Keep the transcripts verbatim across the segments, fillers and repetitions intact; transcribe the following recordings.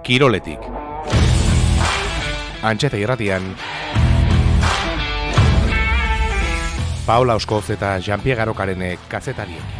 Kiroletik. Antxeta irratian, Paola Oskoz eta Jean-Pierre Arokarenek kazetariek.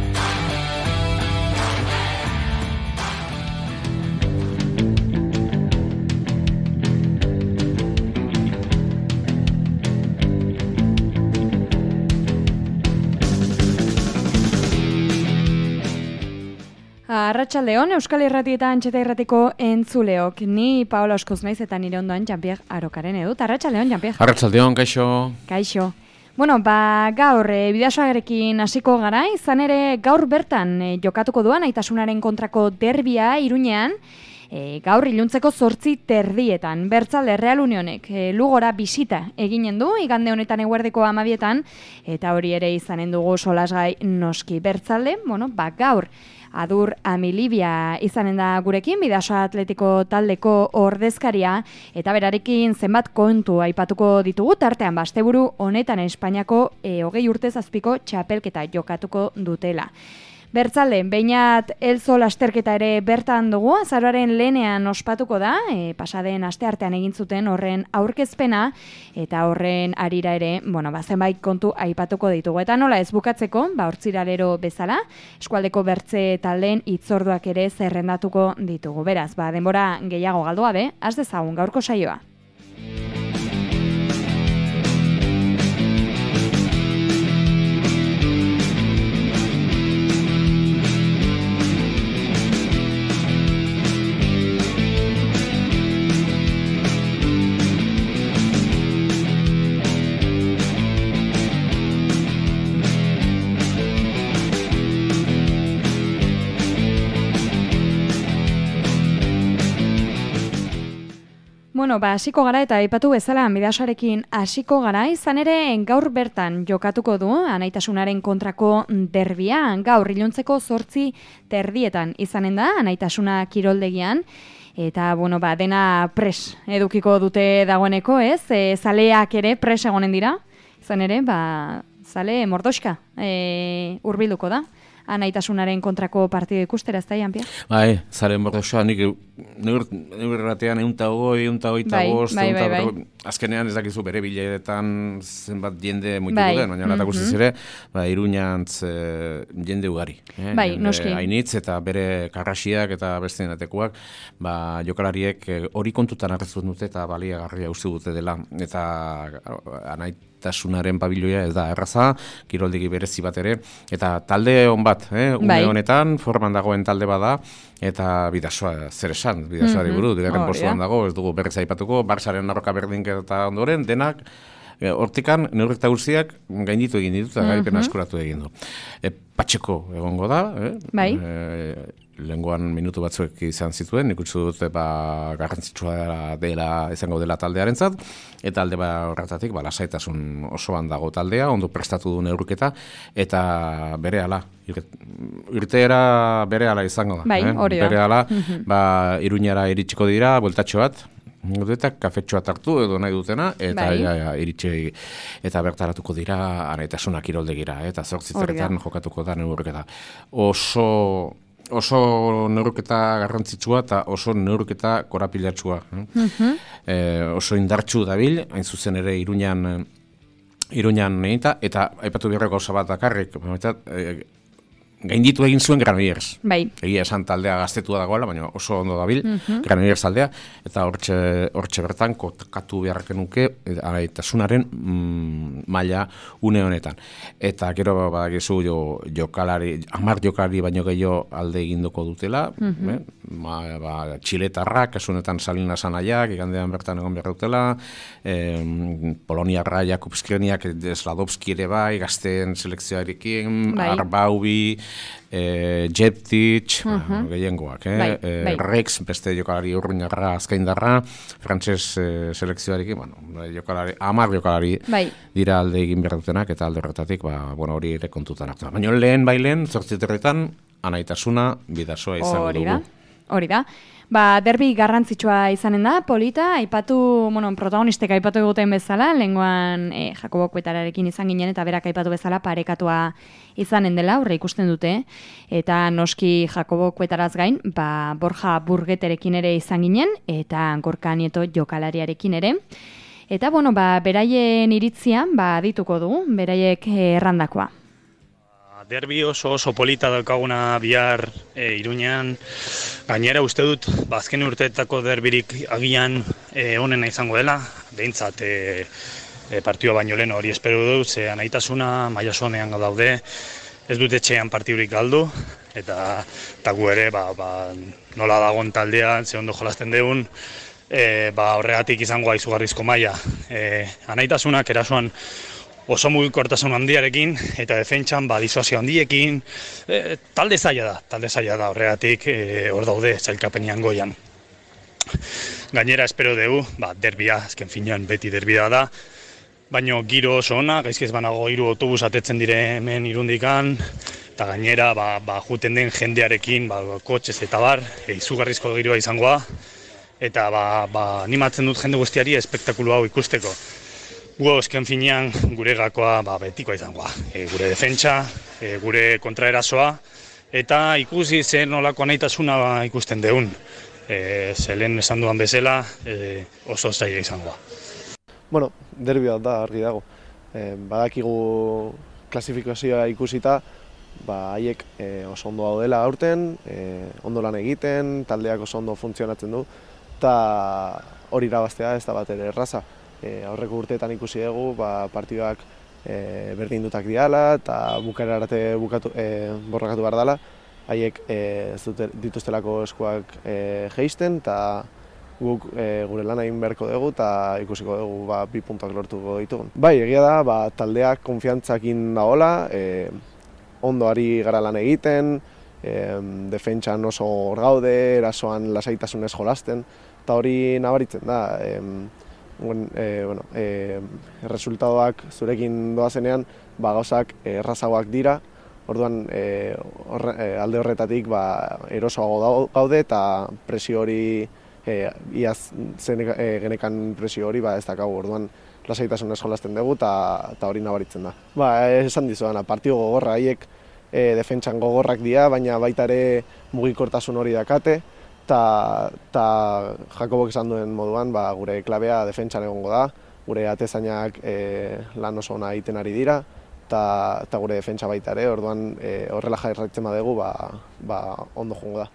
Arratsaldeon, Euskal Irrati eta Antxeta Irratiko entzuleok. Ni Paola Oskoz naiz eta nire ondoan Jean-Pierre Arokaren edut. Arratsaldeon, Jean-Pierre. Arratsaldeon, kaixo. Kaixo. Bueno, ba, gaur e, Bidasoagarekin hasiko gara, izan ere gaur bertan e, jokatuko duan Aitasunaren kontrako derbia Iruñean, e, gaur iluntzeko zortzi terdietan. Bertzalde Real Unionek e, Lugora bisita eginen du, igande honetan eguerdeko amabietan, eta hori ere izanen dugu solasgai noski. Bertzalde, bueno, ba, gaur Adur Amilibia izanen da gurekin, Bidasoa Atletiko taldeko ordezkaria, eta berarekin zenbat kontu aipatuko ditugu, tartean basteburu honetan Espainiako e, hogei urte zazpiko txapelketa jokatuko dutela. Bertzalde, beinat elzo lasterketa ere bertan dugu, azaroaren lehenean ospatuko da, e, pasaden asteartean egin zuten horren aurkezpena, eta horren arira ere, bueno, ba, zenbait kontu aipatuko ditugu. Eta nola ez bukatzeko, ba, hortziralero bezala, eskualdeko bertze taldeen hitzorduak ere zerrendatuko ditugu. Beraz, ba, denbora gehiago galdu gabe, has dezagun gaurko saioa. Bueno, ba, hasiko gara eta aipatu bezala Bidasoarekin hasiko gara, izan ere gaur bertan jokatuko du Anaitasunaren kontrako derbia, gaur iluntzeko zortzi terdietan izanen da Anaitasuna kiroldegian, eta bueno, ba, dena pres edukiko dute dagoeneko, ez? E, zaleak ere pres egonen dira, izan ere, ba, zale mordoxka e, hurbilduko da. Anaitasunaren kontrako partido ikustera, ez da, Jean-Pierre? Bai, zaren bordosoa, nik neurratean eunta hogoi, eunta hogeita bost, bai, bai, bai. Azkenean ez dakizu bere bileretan zenbat jende muituko bai. den, baina mm-hmm. guztiz ere, ba, Iruñantz e, jende ugari. Eh? Bai, jende noski. Hainitz eta bere karrasiak eta beste denatekuak, ba, jokalariek hori e, kontutan hartzen dute eta baliagarria uste dute dela. Eta Anaitasunaren pabiloia ez da erraza, kiroldegi berezi bat ere, eta talde on bat, eh? Une bai. honetan, forman dagoen talde bada, eta Bidasoa zer esan, Bidasoari mm-hmm. buru, digarren oh, postuan yeah. dago, ez dugu berriz aipatuko, Barsaren arroka berdinketa ondoren, denak, e, hortikan, neurrekta guztiak gainditu egin ditu, eta mm-hmm. garipen askuratu egin du. E, Patxeko egongo da, eh? bai. E, lenguan minutu batzuek izan zituen, nik uste dute ba, garrantzitsua dela, izango dela taldearentzat, eta alde ba horretatik, ba, lasaitasun osoan dago taldea, ondo prestatu du neurketa, eta berehala, irteera berehala izango da. Bai, eh? hori da. Berehala, Mm-hmm. ba, Iruñara iritsiko dira, bueltatxo bat, eta kafetxoa hartu edo nahi dutena, eta bai. ja, ja, iritsi, eta bertaratuko dira Anaitasunak kiroldegira, eta zortzitzeretan jokatuko da neurketa. Oso... oso neurketa garrantzitsua eta oso neurketa korapilatsua. Mm-hmm. E, oso indartsu dabil, hain zuzen ere Iruñan Iruñan neita, eta aipatu beharreko gauza bat dakarrik, e, gainditu egin zuen Granollers. Bai. Egia esan taldea gaztetua dagoela, baina oso ondo dabil, mm-hmm. Granollers taldea, eta hortxe, hortxe bertan kotkatu beharrake nuke Anaitasunaren mm, maila une honetan. Eta gero badakizu jo, jokalari, hamar jokalari baino gehiago alde eginduko dutela, mm-hmm. eh? ba, ba, Txiletarrak, kasunetan Salina Sanaiak, igandean bertan egon behar dutela, eh, Poloniarra, Jakubskieniak, Sladovski ere bai, gazteen selekzioarekin, bai. Arbaubi, E, Jeptic, uh-huh. gehiengoak, eh? bai, e, bai. Rex, beste jokalari urruñarra, azkaindarra, frantses e, selekzioarekin, bueno, jokalari, amar jokalari bai. dira alde egin behar dutenak, eta alde horretatik, ba, bueno, hori ere kontutan hartu. Baina lehen bailen, zortziterretan, Anaitasuna, Bidasoa izango hori da, dugu. Hori da. Ba, derbi garrantzitsua izanen da, polita, aipatu, bueno, protagonistek aipatu eguten bezala, lehengoan e, Jakobo Kuetararekin izan ginen, eta berak aipatu bezala parekatua izanen dela, aurre ikusten dute, eta noski Jakobo Kuetaraz gain, ba, Borja Burgeterekin ere izan ginen, eta Gorka Nieto jokalariarekin ere. Eta, bueno, ba, beraien iritzian, ba, dituko dugu, beraiek errandakoa. Derbi oso oso polita daukaguna bihar e, Iruñean. Gainera uste dut, ba, azken urteetako derbirik agian e, onena izango dela, behintzat e, e, partioa baino lehen hori espero dut, ze anaitasuna mailasonean daude, ez dut etxean partidurik galdu, eta, eta gu ere ba, ba, nola dagon taldea, ze ondo jolasten deun, e, ba, horregatik izango izugarrizko maila. E, anaitasunak erasoan oso mugikortasun handiarekin eta defentsan ba disuasio handiekin, e, talde zaila da, talde zaila da horregatik e, hor daude sailkapenean goian. Gainera espero dugu, ba derbia, azken finean beti derbia da, baino giro oso ona, gaizki ez banago hiru autobus atetzen dire hemen Irundikan, eta gainera ba, ba juten den jendearekin, ba kotxez eta bar, e, izugarrizko giroa izangoa, eta ba, ba animatzen dut jende guztiari espektakulu hau ikusteko. Gu azken finean gure gakoa ba, betikoa izangoa, e, gure defentsa, e, gure kontraerasoa, eta ikusi zen nolako anaitasuna ba, ikusten deun. E, Zelen esan duan bezala e, oso zaila izangoa. Bueno, derbi bat da, argi dago. E, badakigu klasifikazioa ikusita, ba, haiek e, oso ondo daudela aurten, e, ondo lan egiten, taldeak oso ondo funtzionatzen du, eta hori irabaztea ez da bat ere erraza. E, aurreko urteetan ikusi dugu, ba, partiduak e, berdindutak diala eta bukaera arte bukatu, e, borrakatu behar dela. Haiek e, ez dute dituztelako eskuak e, jeisten eta guk e, gure lan egin beharko dugu eta ikusiko dugu ba, bi puntuak lortuko ditugun. Bai, egia da, ba, taldeak konfiantzakin dagoela, e, ondo ari gara lan egiten, e, defentsan oso hor gaude, erasoan lasaitasunez jolasten, eta hori nabaritzen da. E, E, bueno, e, resultadoak zurekin doazenean ba, gauzak errazagoak dira, orduan e, orre, e, alde horretatik ba, erosoago gaude eta presio hori, e, iaz zen, e, genekan presio hori ba, ez dakagu, orduan lasaitasunez jolasten dugu eta hori nabaritzen da. Ba, esan dizuana, partio gogorra haiek e, defentsan gogorrak dira, baina baita ere mugikortasun hori dakate, eta Jakobok esan duen moduan ba, gure klabea defentsan egongo da, gure atezainak e, lan oso ona egiten ari dira, eta gure defentsa baita ere, orduan e, horrela jarraitzen badegu ba, ba, ondo joango da.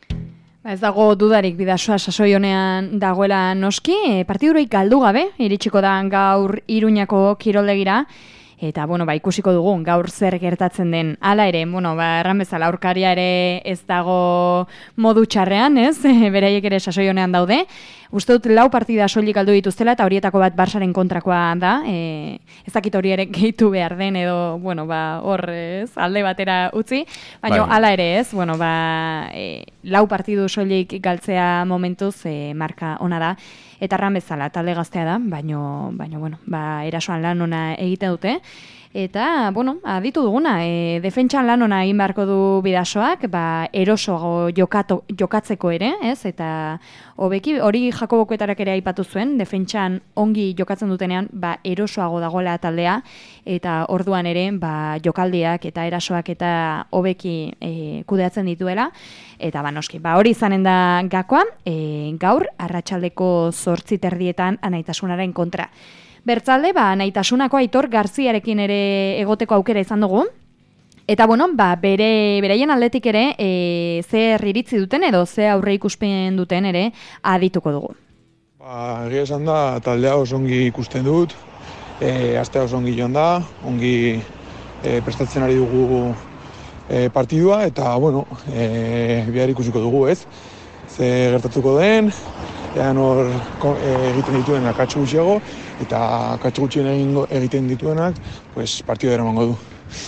Ez dago dudarik Bidasoa sasoi honean dagoela noski, e, partidurik galdu gabe, iritsiko da gaur Iruñako kiroldegira, eta, bueno, ba, ikusiko dugu, gaur zer gertatzen den. Hala ere, bueno, ba, erran bezala aurkaria ere ez dago modu txarrean, ez? Beraiek ere sasoi honean daude. Uste dut lau partida soilik galdu dituztela, eta horietako bat Barsaren kontrakoa da. E, ez dakit hori ere gehitu behar den, edo, bueno, ba, hor, ez, alde batera utzi. Baina, hala ere, ez, bueno, ba, e, lau partidu soilik galtzea momentuz e, marka ona da. Eta erran bezala, talde gaztea da, baino, baino, bueno, ba, erasoan lan ona egiten dute. Eta, bueno, aditu duguna, e, defentsan lan ona egin beharko du Bidasoak, ba, erosoago jokato, jokatzeko ere, ez? Eta hobeki hori Jakobo Kuetarak ere aipatu zuen, defentsan ongi jokatzen dutenean, ba, erosoago dagoela taldea, eta orduan ere, ba, jokaldiak eta erasoak eta hobeki e, kudeatzen dituela. Eta, ba, noski, ba, hori izanen da gakoa, e, gaur, arratsaldeko zortzi terdietan anaitasunaren kontra. Bertzalde, ba, Naitasunako Aitor Garziarekin ere egoteko aukera izan dugu. Eta, bueno, ba, bere, beraien aldetik ere, e, zer iritzi duten edo ze aurre ikuspen duten ere adituko dugu. Ba, egia esan da, taldea oso ongi ikusten dut, e, astea oso ongi joan da, ongi e, prestatzen ari dugu e, partidua, eta, bueno, e, bihar ikusiko dugu, ez? Ze gertatuko den, ean hor e, egiten dituen akatsu gutxiago, eta akatsu gutxien egiten dituenak, pues, partidua eramango du.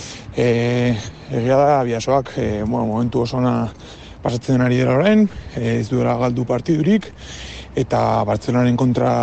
E, egia da, Bidasoak e, bueno, momentu oso ona pasatzen ari dela orain, e, ez duela galdu partidurik, eta Bartzelonaren kontra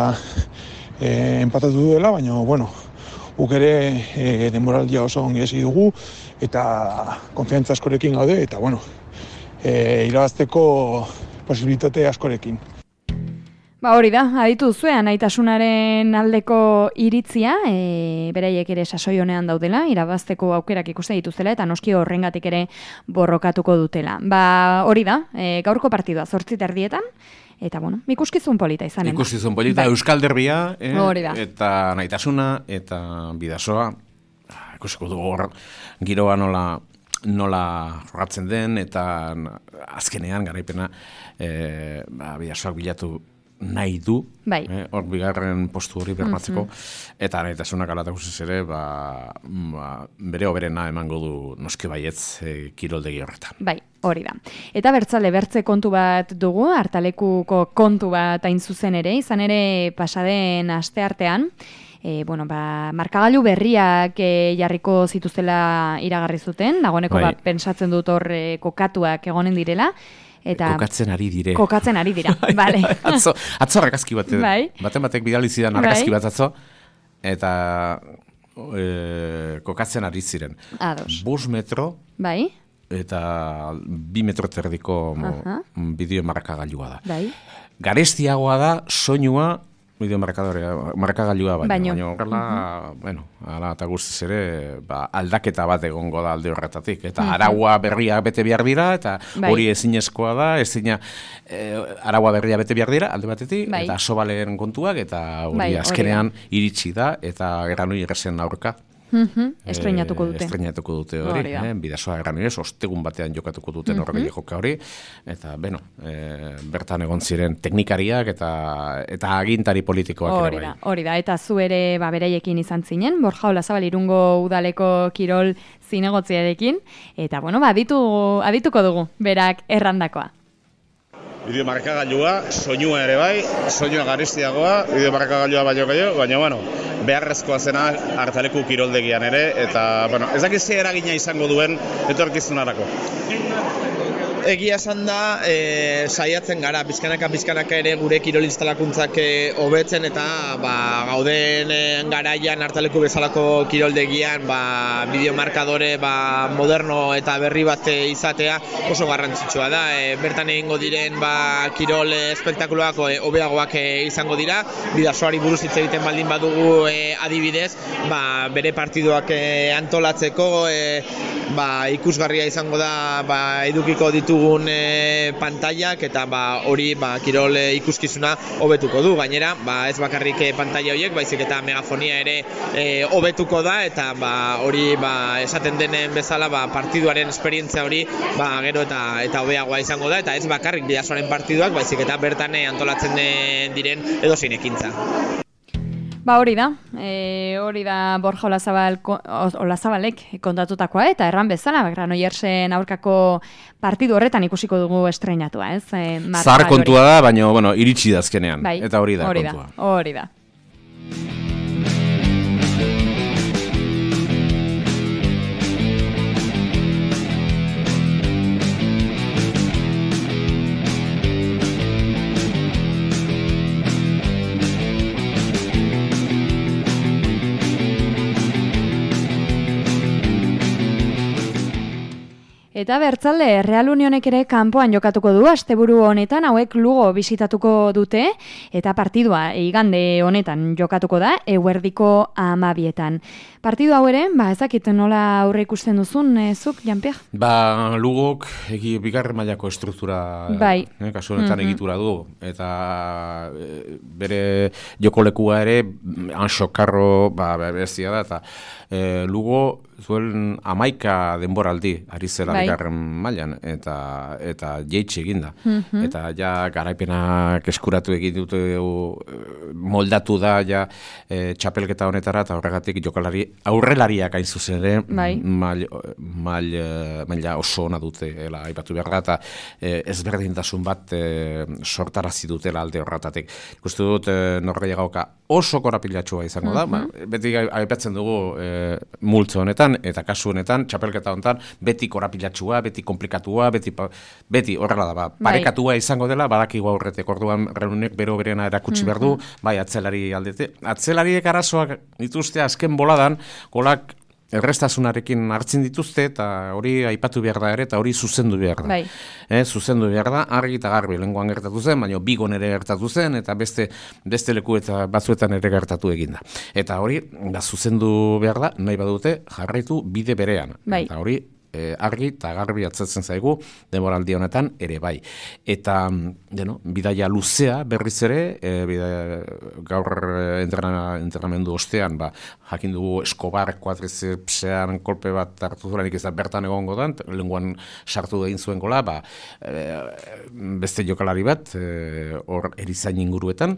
e, empatatu duela, baina, bueno, guk ere e, denboraldia oso ongi hasi dugu, eta konfiantza askorekin gaude, eta, bueno, e, irabazteko posibilitate askorekin. Ba hori da, aditu zuen, aitasunaren aldeko iritzia, e, beraiek ere sasoi honean daudela, irabazteko aukerak ikuste dituzela, eta noski horrengatik ere borrokatuko dutela. Ba hori da, e, gaurko partidua zortzi erdietan, eta bueno, ikuskizun polita izanen da. Ikuskizun polita, bai. Euskal Derbia, eh, eta Naitasuna, eta Bidasoa, ikusiko dugu hor, giroa nola... nola jorratzen den, eta azkenean garaipena e, ba, Bidasoak bilatu nahi du, bai. eh, hor bigarren postu hori bermatzeko, mm-hmm. eta Naitasunak alata guztiz ere, ba, ba, bere oberena emango du noski baietz e, kiroldegi horretan. Bai, hori da. Eta bertzale, bertze kontu bat dugu, hartalekuko kontu bat hain zuzen ere, izan ere pasaden asteartean, E, bueno, ba, markagailu berriak e, jarriko zituztela iragarri zuten, dagoeneko bai. Ba, pentsatzen dut hor e, kokatuak egonen direla. Eta kokatzen ari dire. Kokatzen ari dira, bale. atzo, atzo argazki bat, bai. baten batek bidali zidan argazki bai. Bat atzo, eta e, kokatzen ari ziren. Ados. Bos metro, bai. Eta bi metro terdiko bideo markagailua da. Bai. Garestiagoa da, soinua, bideo markagailua baina, baina horrela, uh-huh. bueno, ala eta guztiz ere, ba, aldaketa bat egongo da alde horretatik, eta uh-huh. araua berria bete behar dira, eta bai. Hori ezinezkoa da, ezina eh, araua berria bete behar dira, alde batetik, bai. Eta asobalen kontuak, eta hori bai, azkenean hori iritsi da, eta Erranoi Erresen aurka. Mm-hmm. Estreinatuko dute. E, estreinatuko dute hori, eh? Bidasoa Erranoi, ostegun batean jokatuko duten mm-hmm. horrek joka hori, eta beno, e, bertan egon ziren teknikariak eta eta agintari politikoak hori ere bai. Da, hori da, eta zu ere ba, bereiekin izan zinen, Borja Olazabal Irungo udaleko kirol zinegotziarekin, eta bueno, ba, aditu, adituko dugu, berak errandakoa. Bideo markagailua, soinua ere bai, soinua garestiagoa, bideo markagailua baino gehiago, baina bueno, beharrezkoa zena hartaleku kiroldegian ere, eta bueno, ez dakiz ze eragina izango duen etorkizunarako. Egia esan da, e, saiatzen gara, bizkanaka bizkanaka ere gure kirol instalakuntzak hobetzen eta ba, gauden e, garaian hartaleku bezalako kiroldegian ba, bideomarkadore ba, moderno eta berri bat izatea oso garrantzitsua da. E, bertan egingo diren ba, kirol espektakuloak hobeagoak e, izango dira. Bidasoari buruz hitz egiten baldin badugu e, adibidez, ba, bere partiduak e, antolatzeko e, ba, ikusgarria izango da ba, edukiko ditugun e, pantailak eta ba, hori ba, kirol e, ikuskizuna hobetuko du. Gainera, ba, ez bakarrik e, pantaila horiek, baizik eta megafonia ere hobetuko e, da eta ba, hori ba, esaten denen bezala ba, partiduaren esperientzia hori ba, gero eta eta hobeagoa izango da eta ez bakarrik Bidasoaren partiduak, baizik eta bertan e, antolatzen e, diren edozein ekintza. Ba hori da, e, hori da Borja Olazabal, Olazabalek kontatutakoa eta erran bezala, Erranoi Erresen aurkako partidu horretan ikusiko dugu estreinatua, ez? E, Zahar kontua da, baina bueno, iritsi da azkenean, bai, eta hori da hori kontua. Da, hori da. Eta bertzalde, Real Unionek ere kanpoan jokatuko du, asteburu honetan hauek Lugo bisitatuko dute, eta partidua igande honetan jokatuko da, eguerdiko amabietan. Partidu hau ere, ba, ezakit nola aurre ikusten duzun, e, zuk, Jean-Pierre? Ba, Lugok egi bigarren mailako estruktura, bai. eh, kasu honetan mm-hmm. egitura du, eta e, bere jokolekua ere, anxokarro, ba, bestia da, eta e, Lugo zuen amaika denboraldi ari zela bai. Bigarren mailan eta eta jeitsi eginda. Mm-hmm. Eta ja garaipenak eskuratu egin dute moldatu da ja e, txapelketa honetara eta horregatik jokalari aurrelariak hain zuzen ere bai. mail, mail, maila oso ona dute ela aipatu behar da eta e, ezberdintasun bat e, sortarazi dutela alde horretatik. Ikustu dut e, Norgehiagoka oso korapilatxua izango da, mm-hmm. ba, beti aipatzen dugu e, multzo honetan eta kasu honetan, txapelketa honetan, beti korapilatxua, beti komplikatua, beti, beti horrela da, ba, parekatua izango dela, badakigu aurretek orduan Renunek bero berena erakutsi mm-hmm. behar du, bai, atzelari aldete. Atzelariek arazoak dituzte azken boladan, golak errestasunarekin hartzen dituzte, eta hori aipatu behar da ere, eta hori zuzendu behar da. Bai. Eh, zuzendu behar da, argi eta garbi lenguan gertatu zen, baina bigon ere gertatu zen, eta beste, beste leku eta batzuetan ere gertatu eginda. Eta hori, da, zuzendu behar da, nahi badute, jarraitu bide berean. Bai. Eta hori, E, argi eta garbi atzatzen zaigu denboraldi honetan ere bai. Eta deno, bidaia luzea berriz ere, e, bidaia, gaur entrena, entrenamendu ostean, ba, jakin dugu Escobar kuadrizepsean kolpe bat hartu zuranik ez da bertan egongo da, lenguan sartu egin zuen gola, ba, e, beste jokalari bat, hor e, erizain inguruetan,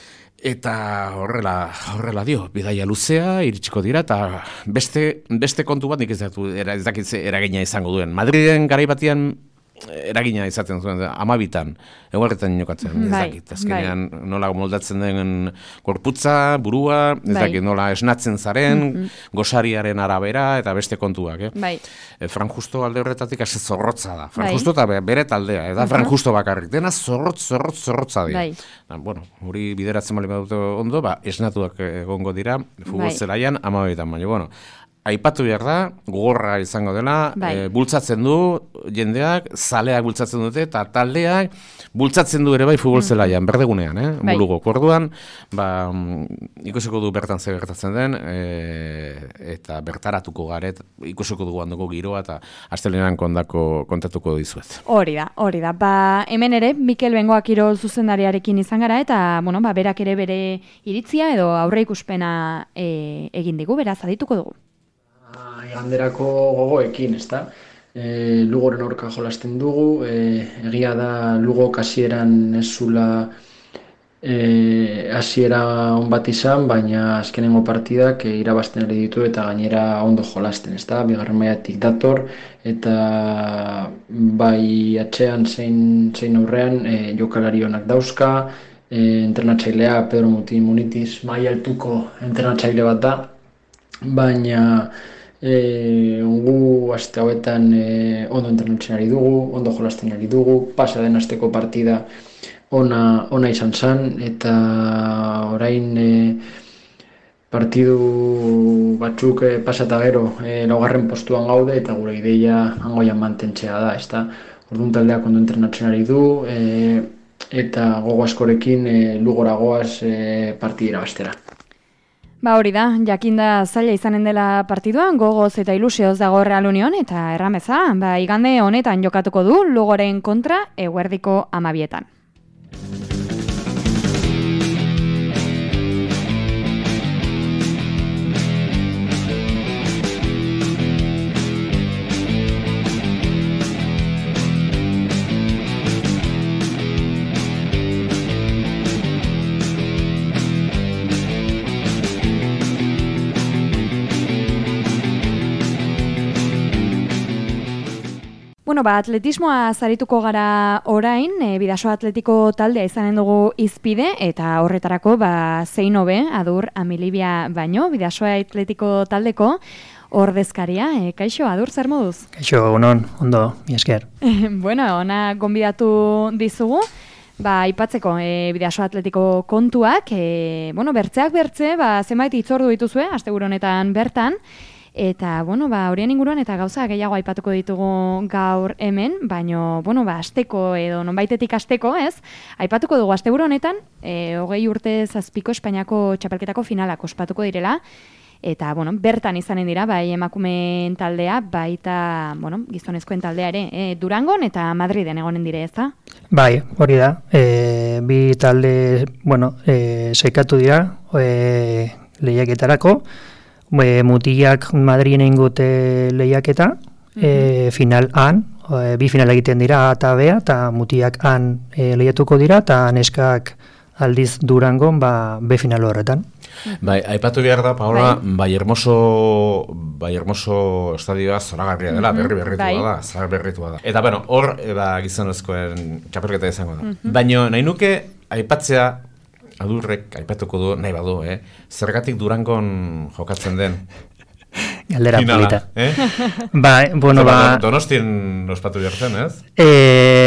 eta horrela, horrela dio, bidaia luzea, iritsiko dira, eta beste, beste kontu bat nik ez dut, ez dakit eragina izango duen. Madriden garai batean eragina izaten zuen, amabitan, eguerretan jokatzen, ez bai, dakit. Azkenean bai. Nola moldatzen den gorputza, burua, ez bai. dakit, nola esnatzen zaren, mm-hmm. gosariaren arabera, eta beste kontuak. Eh? Bai. E, Fran Justo alde horretatik hasi zorrotza da. Fran bai. Justo eta bere taldea, eta uh-huh. Fran Justo bakarrik. Dena zorrotz, zorrotz, zorrotza dira. Bai. Na, bueno, hori bideratzen bali badute ondo, ba, esnatuak egongo dira, futbol bai. zelaian, amabitan, baina, bueno, aipatu behar da, gogorra izango dela, bai. e, bultzatzen du jendeak, zaleak bultzatzen dute, eta taldeak bultzatzen du ere bai futbol zelaian, mm. berdegunean, eh? Bai. Mulugo korduan, ba, ikusiko du bertan ze gertatzen den, e, eta bertaratuko garet, ikusiko dugu handoko giroa, eta astelenean kondako kontatuko dizuet. Hori da, hori da. Ba, hemen ere, Mikel Bengoa kirol zuzendariarekin izan gara, eta, bueno, ba, berak ere bere iritzia edo aurre ikuspena e, egin digu, beraz, adituko dugu. Iganderako gogoekin, ezta? E, Lugoren aurka jolasten dugu, e, egia da Lugo hasieran ez zula e, hasiera on bat izan, baina azkenengo partidak e, irabazten ari ditu eta gainera ondo jolasten, ezta? Bigarren mailatik dator eta bai atzean zein zein aurrean e, jokalari onak dauzka, e, entrenatzailea Pedro Munitis maila altuko entrenatzaile bat da, baina E, gu aste hauetan e, ondo entrenatzen ari dugu, ondo jolasten ari dugu, pasa den asteko partida ona, ona izan zen, eta orain e, partidu batzuk e, pasata gero e, laugarren postuan gaude, eta gure ideia hangoian mantentzea da, ezta? Orduan taldeak ondo entrenatzen ari du, e, eta gogo askorekin e, Lugora goaz e, partida irabaztera. Ba hori da, jakinda zaila izanen dela partiduan, gogoz eta ilusioz dago Real Union, eta errameza, ba, igande honetan jokatuko du Lugoren kontra eguerdiko amabietan. Bueno, ba, atletismoa zarituko gara orain, e, Bidasoa Atletiko taldea izanen dugu izpide, eta horretarako ba, zein hobe, Adur Amilibia baino, Bidasoa Atletiko taldeko ordezkaria. E, kaixo, Adur, zer moduz? Kaixo, unon, ondo, mi esker. Bueno, ona gonbidatu dizugu, ba, aipatzeko e, Bidasoa Atletiko kontuak, e, bueno, bertzeak bertze, ba, zenbait hitzordu dituzue, asteburu honetan bertan, eta, bueno, ba, horien inguruan eta gauza gehiago aipatuko ditugu gaur hemen, baino, bueno, ba, asteko edo nonbaitetik asteko, ez? Aipatuko dugu asteburu honetan, e, hogei urte zazpiko Espainiako txapelketako finalak ospatuko direla, eta, bueno, bertan izanen dira, bai emakumeen taldea, baita, bueno, gizonezkoen taldea ere, e, Durangon eta Madriden egonen dire, ez da? Bai, hori da, e, bi talde, bueno, e, saikatu dira, e, lehiaketarako, E, mutilak Madrien egingote lehiaketa, mm-hmm. e, final han, e, bi final egiten dira A eta B, eta mutilak han e, lehiatuko dira, eta neskak aldiz Durangon ba, B final horretan. Bai, aipatu behar da, Paola, bai, bai hermoso, bai hermoso estadioa zoragarria dela, mm-hmm. berri berritua bai. da, zar berritua da. Eta, bueno, hor, eba, gizonezkoen txapelketa izango da. Mm-hmm. Baina, nahi nuke, aipatzea, Adurrek aipatuko du, nahi badu, eh? Zergatik Durangon jokatzen den? Galdera finala, polita. Eh? Ba, bueno, ba... Donostien ospatu behar zen, ez? Eh,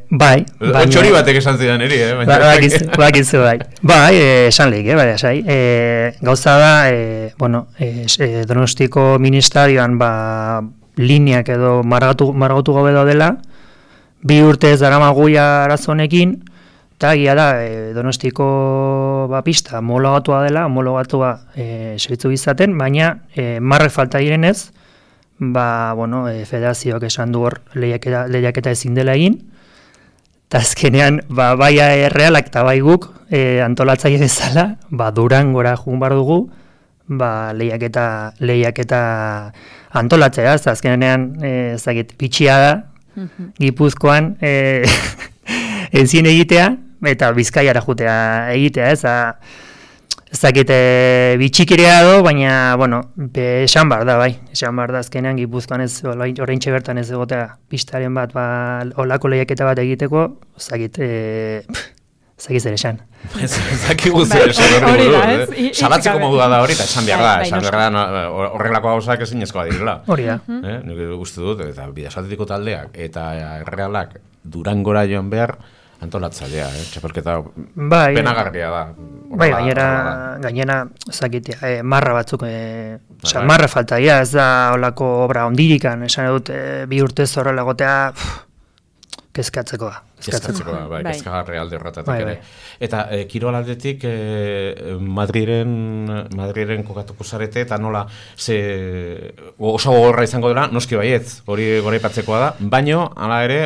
Bai. Txori batek esan zidan eri, eh? Bakizu, bai. Bai, esan lehik, eh, bai, esai. E, gauza da, e, bueno, e, e, Donostiko ministerioan, ba, lineak edo margatu, margatu gabe dela, bi urte ez dara maguia arazonekin, eta gira da, e, Donostiko ba, pista homologatua dela, homologatua e, zerbitzu izaten, baina e, marrek falta direnez, ba, bueno, e, federazioak esan du hor lehiaketa, lehiaketa ezin dela egin, eta azkenean, ba, bai errealak eta bai guk e, antolatzaile bezala, ba, Durangora jugun bar dugu, ba, lehiaketa, lehiaketa antolatzea, ez azkenean, e, ezagit, pitxia da, Gipuzkoan e, ezin egitea, eta Bizkaiara jutea egitea, ez, ezakit e, bitxikirea do, baina, bueno, be, esan bar da, bai, esan bar da, azkenean Gipuzkoan ez, oraintxe bertan ez egotea pistaren bat, ba, olako lehiaketa bat egiteko, ezakit, e, ezakit zer esan. Ezakigu zer esan hori buru, salatzeko modua da hori, eta esan behar da, esan behar da, horrelako gauzak ezinezkoa direla. Hori da. Nik uste dut, eta Bidasoatetiko taldeak, eta errealak Durangora joan behar, antolatzailea, eh? Txapelketa bai, penagarria da. Bai, gainera, gainera, zakitea, eh, marra batzuk, eh, oza, marra falta dira, ez da olako obra ondirikan, esan dut, eh, bi urte zorrela gotea, kezkatzeko da. Kezkatzeko da, bai, kezkagarri alde horretatik ere. Eta eh, kirol aldetik eh, Madriren, Madriren kokatuko zarete, eta nola, ze, oso gogorra izango dela, noski baietz, hori goraipatzekoa da, baino, hala ere,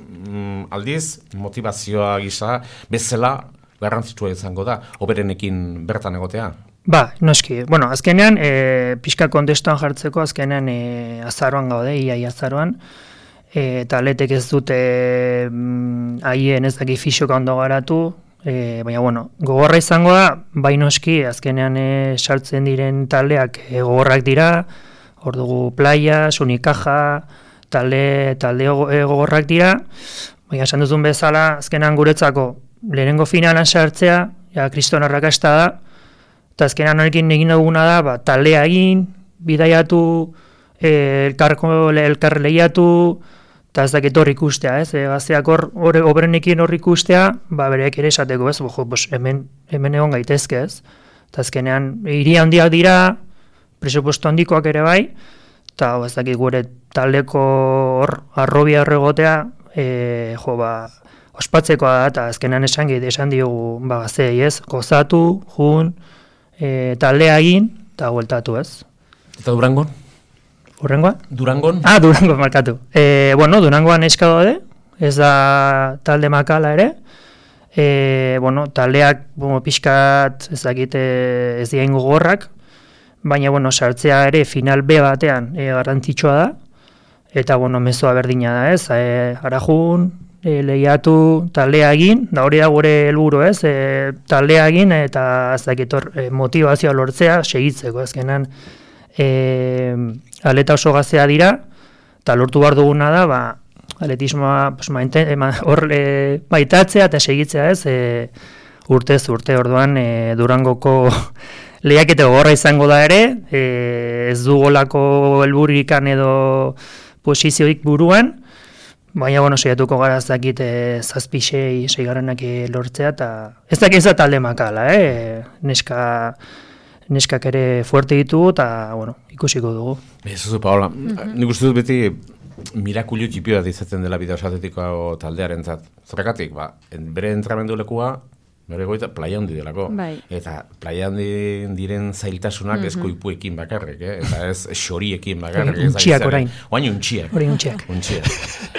aldiz, motivazioa gisa, bezala garrantzitsua izango da, oberenekin bertan egotea? Ba, noski. Bueno, azkenean, e, pixka kontestuan jartzeko, azkenean e, azaroan gaude, iai azaroan, e, eta letek ez dute haien ez daki fixoka ondo garatu, e, baina, bueno, gogorra izango da, bai noski, azkenean e, sartzen diren taldeak e, gogorrak dira, hor dugu Playa, Sunikaja, talde, talde gogorrak dira, baina esan duzun bezala, azkenan guretzako lehenengo finalan sartzea, ja, kriston arrakasta da, eta azkenan horrekin egin duguna da, ba, taldea egin, bidaiatu, e, elkarko, elkar lehiatu, eta ez dakit hor ikustea, ez, e, gazteak hor, oberenekin hor ikustea, ba, bereak ere esateko, ez, bojo, bos, hemen, hemen egon gaitezke, ez, eta azkenean, hiri handiak dira, presupuesto handikoak ere bai, eta ez dakit gure taldeko hor arrobia horregotea, e, jo, ba, ospatzekoa da, eta azkenan esan gide, esan diogu, ba, gaztei, ez, gozatu, jun, e, taldea egin, eta gueltatu, ez. Eta Durangon? Urrengoa? Durangon? Ah, Durangon, markatu. E, bueno, Durangoan eska daude, ez da talde makala ere, e, bueno, taldeak, bueno, pixkat, ez dakit, ez dien gogorrak, baina, bueno, sartzea ere final B batean e, garrantzitsua da, eta, bueno, mezoa berdina da, ez, e, arajun, e, lehiatu, taldea egin, da hori da gure helburu, ez, e, taldea egin, eta ez dakitor e, motivazioa lortzea, segitzeko, ezkenan, e, aleta oso gaztea dira, eta lortu behar duguna da, ba, atletismoa pues, maite, ema, or, e, baitatzea eta segitzea, ez, e, urtez urte orduan e, Durangoko lehiaketa gogorra izango da ere, e, ez dugolako helburikan edo posizioik buruan, baina, bueno, saiatuko gara ez dakit e, zazpi sei, seigarrenak lortzea, eta ez dakit ez da talde makala, eh? neska, neskak ere fuerte ditugu, eta, bueno, ikusiko dugu. Ez zu, Paola, mm-hmm. nik uste dut beti mirakulu txipio bat izaten dela Bidasoatetiko taldearen zat. Zergatik, ba, bere entramendu lekua, bere goita, playa handi delako. Bai. Eta playa handi diren zailtasunak mm-hmm. ezkoipuekin bakarrik, eh? Eta ez xoriekin bakarrik. Untxiak orain. Oain untxiak. Orain untxiak. Untxiak.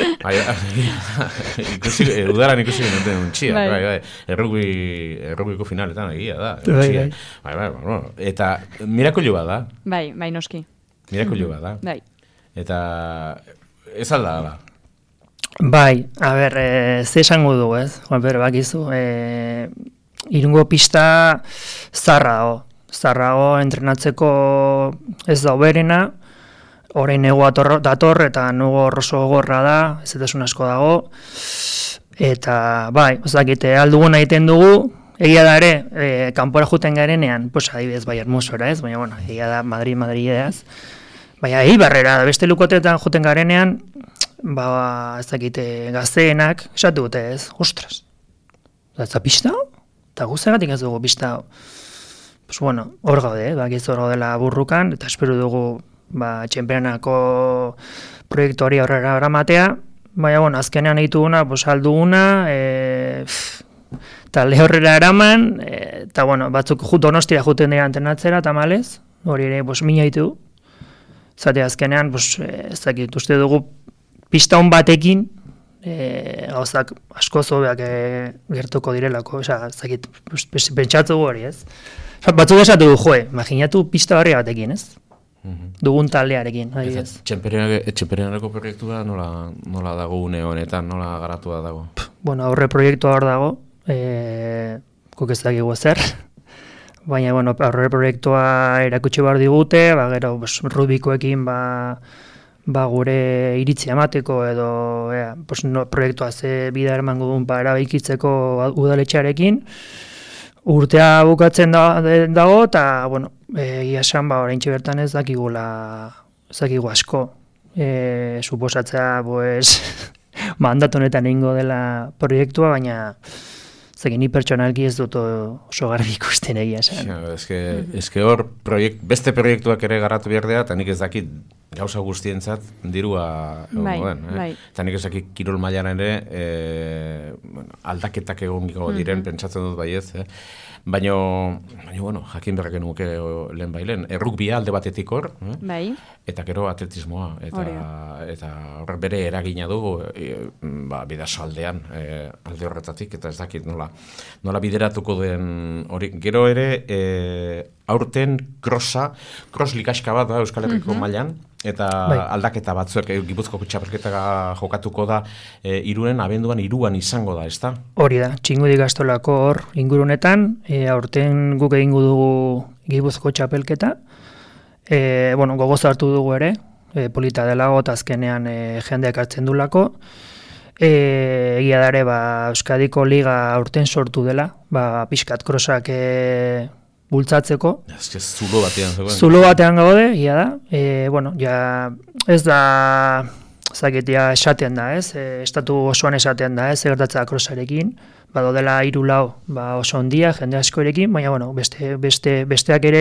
ikusi, udaran ikusi genuten untxiak. Bai. Bai, bai. Errugi, errugiko finaletan egia da. Bai, bai. Bai, bai, bueno. Eta mirakulu bat da. Bai, bai, noski. Mirakulu bat da. Bai. Eta ez alda da. Bai, a ber, e, ze esango du, ez? Juan Pedro, bakizu, e, irungo pista zarrago, zarrago entrenatzeko ez da oberena, orain nego dator eta nugo oso gorra da, ez etasun asko dago, eta bai, ozakite, alduguna egiten dugu, egia da ere, e, kanpora juten garenean, pues adibidez bai hermosora, ez? Baina, bueno, egia da Madrid, Madrid, ez? Baina, Eibarrera, beste lukotetan juten garenean, ba, ez dakite gazteenak, esatu dute ez, ostras, ez da pista hau? Eta guztagatik ez dugu pista hau. Pues bueno, hor gaude, ba, gizu hor gaudela burrukan, eta espero dugu ba, txenperanako proiektu hori aurrera eramatea, baina, bueno, azkenean egituguna, pues, alduguna, e, talde horrela eraman, eta, bueno, batzuk jut Donostira juten dira entrenatzera, tamalez, hori ere, pues, mina ditu. Zate azkenean, pues, ez dakit, uste dugu pista hon batekin, e, gauzak asko zobeak e, gertuko direlako, oza, ez dakit, pentsatu hori, ez? Batzuk esatu du, joe, imaginatu pista horri batekin, ez? Dugun taldearekin, adibidez. Txenperenareko proiektua nola, nola dago une honetan, nola garatua dago? Bueno, aurre proiektua hor dago, e, guk ez dakigu ezer, baina, bueno, aurre proiektua erakutsi behar digute, ba, gero, pues, Rubikoekin, ba, ba, gure iritzi emateko edo, ea, pues, no, proiektua ze bida eramango duen ba, erabaikitzeko udaletxearekin, urtea bukatzen da, dago, eta, bueno, egia esan, ba, oraintxe bertan ez dakigula, ez dakigu asko. E, suposatzea, pues, mandatu honetan egingo dela proiektua, baina zekin ni pertsonalki ez dut oso garbi ikusten egia esan. Ja, eske, eske hor, proiekt, beste proiektuak ere garatu behar dira, eta nik ez dakit gauza guztientzat dirua egon bai, goen. Eh? Bai. Eta nik ez dakit kirol mailan ere e, bueno, aldaketak egon diren, mm-hmm. pentsatzen dut baiez, eh? Baina, baina, bueno, jakin berreken nuke lehen bailen. Errukbia alde batetik hor, eh? Bai. Eta gero atletismoa. Eta, eta horrek bere eragina du, e, ba, bidaso aldean, e, alde horretatik, eta ez dakit nola, nola bideratuko den hori. Gero ere, e, aurten krosa, cross likaska bat da Euskal Herriko mm-hmm. mailan, eta bai. Aldaketa batzuek, Gipuzkoako txapelketa jokatuko da, e, Irunen abenduan iruan izango da, ezta? Hori da, Txingudi Gastolako hor ingurunetan, e, aurten guk egingo dugu Gipuzko txapelketa, e, bueno, gogoz hartu dugu ere, e, polita delago, eta azkenean e, jendeak hartzen dulako, e, egia dare, ba, Euskadiko Liga aurten sortu dela, ba, pixkat krosak e, bultzatzeko. Ez que zulo batean zegoen. Zulo batean gaude, ia da. E, bueno, ja, ez da, zakit, ja, esaten da, ez? E, estatu osoan esaten da, ez? Egertatzea krosarekin. Bado dela hiru lau, ba, oso ondia, jende askorekin, baina, bueno, beste, beste, besteak ere,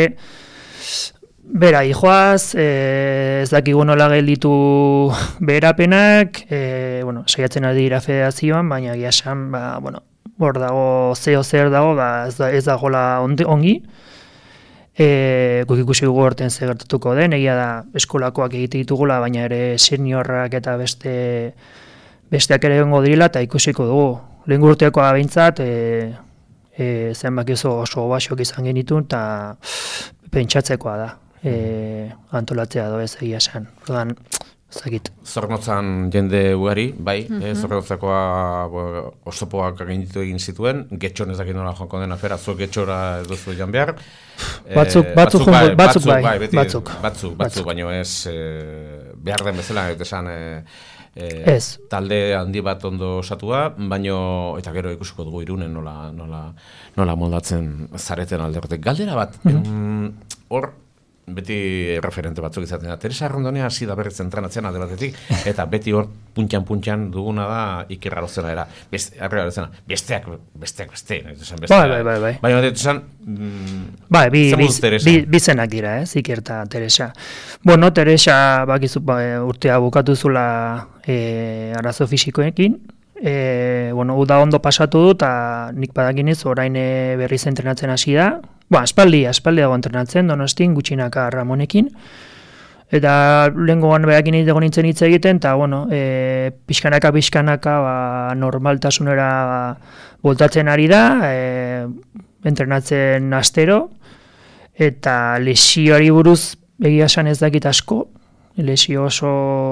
bera, ijoaz, e, ez dakigu nola gelditu beherapenak, e, bueno, saiatzen ari dira federazioan, baina egia esan, ba, bueno, hor dago, zeo zer dago, ba, ez, da, ez dagoela ongi. E, guk ikusi dugu horten ze gertatuko den, egia da eskolakoak egite ditugula, baina ere seniorrak eta beste besteak ere egongo direla, eta ikusiko dugu. Lehen urtekoa behintzat, e, e, zenbaki oso, oso basok izan genitun, eta pentsatzekoa da, e, antolatzea do ez egia esan. Ordan, zakit. Zornotzan jende ugari, bai, mm-hmm. eh, Zornotzakoa osopoak gainditu egin zituen, getxon ez dakit nola jonko den afera, zuek getxora ez duzu jan behar. Batzuk, eh, batzuk, batzuk, bai, batzuk, batzuk, bai, bai, beti, batzuk, batzuk, batzuk, baino ez eh, behar den bezala, eta esan eh, eh, ez. Talde handi bat ondo osatua, baino, eta gero ikusiko dugu Irunen nola, nola, nola moldatzen zareten alde horretek. Galdera bat, hor, mm-hmm. mm, beti referente batzuk izaten da. Teresa Arrondonea hasi da berriz entrenatzen alde batetik, eta beti hor puntxan-puntxan duguna da Iker Arozena era. Beste, Arrozena, besteak, besteak, beste. beste bai, bai, bai, bai. Baina dut esan, mm, bai, bi, bi, Teresa? Bi, bizenak dira, ez, Iker eta Teresa. Bueno, Teresa, bakizu, ba, urtea bukatu zula e, arazo fisikoekin, e, bueno, uda ondo pasatu du, eta nik badakinez, orain e, berriz entrenatzen hasi da. Ba, aspaldi, aspaldi dago entrenatzen, Donostin, gutxinaka Ramonekin. Eta lehengoan behakin dago nintzen hitz egiten, eta, bueno, e, pixkanaka, pixkanaka, ba, normaltasunera ba, voltatzen ari da, e, entrenatzen astero, eta lesioari buruz egia esan ez dakit asko, lesio oso,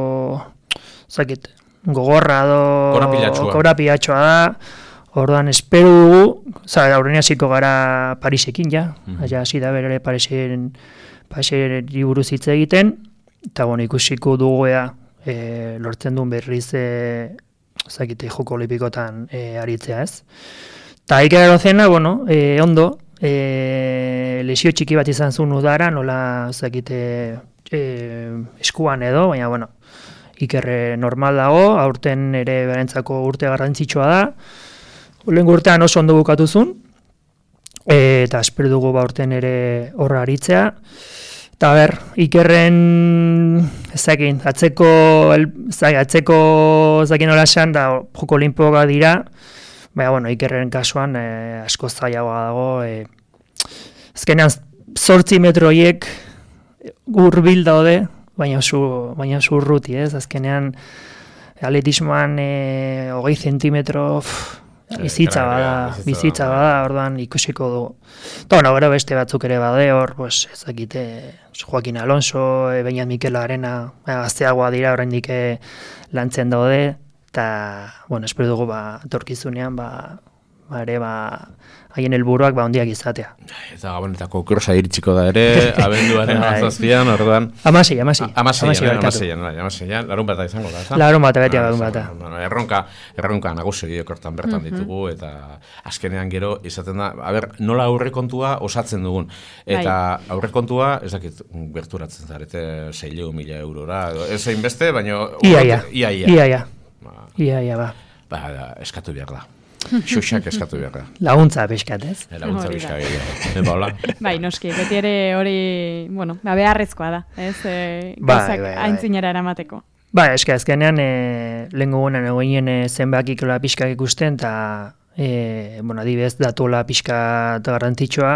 zakit, gogorra do, korapilatxoa da, orduan espero dugu, zara, aurrena hasiko gara Parisekin, ja, mm-hmm. ja hasi da bere Parisen, Parisen buruz hitz egiten, eta bueno, ikusiko dugu ea, e, lortzen duen berriz, e, zakite, joko olipikotan e, aritzea ez. Ta Iker Arozena, bueno, e, ondo, e, lesio txiki bat izan zuen udara, nola, zakite, e, eskuan edo, baina, bueno, Ikerre normal dago, aurten ere berentzako urte garrantzitsua da. Lehen urtean oso ondo bukatuzun, eta espero dugu ba aurten ere horra aritzea. Eta ber, Ikerren ezakin, atzeko, el, zai, atzeko ezakin olaxan da joko olimpoga dira, baina, bueno, Ikerren kasuan eh, asko zailagoa dago, eh, azkenean zortzi metroiek hurbil daude, baina zu, baina zu urruti, ez? Azkenean atletismoan eh, hogei zentimetro, pff, bizitza bada, bizitza bada, orduan ikusiko dugu. Eta, bueno, gero beste batzuk ere bade, hor, pues, ez dakite, Joaquin Alonso, e, Beñat Mikel Arena, gazteagoa dira, oraindik lantzen daude, eta, bueno, espero dugu, ba, etorkizunean, ba, ba, ere, ba, haien helburuak ba ondiak izatea. Eta Gabonetako kursa iritsiko da ere, abenduaren hamazazpian, orduan. Hamasei, hamasei. Hamaseian, hamaseian, hamaseian, larun bata izango da, ez? Larun bata, beti larun bata. Erronka, erronka nagusi okortan bertan ditugu, eta azkenean gero izaten da, a ber, nola aurrekontua osatzen dugun. Eta aurrekontua, ez dakit, berturatzen zarete seiehun mila eurora, ez zein beste, baina... Iaia, iaia. Iaia, iaia, ba. Ba, eskatu behar da. Xuxak eskatu behar da. Laguntza pixkat, ez? Laguntza pixkat, ez baula. Bai, noski, beti ere hori, bueno, beharrezkoa da, ez? E, gauzak aintzinera eramateko. Ba, eske azkenean, e, lehen gugunan egoinen e, zenbakik lola pixkak ikusten, eta, e, bueno, adibidez, datuola pixka garrantzitsua,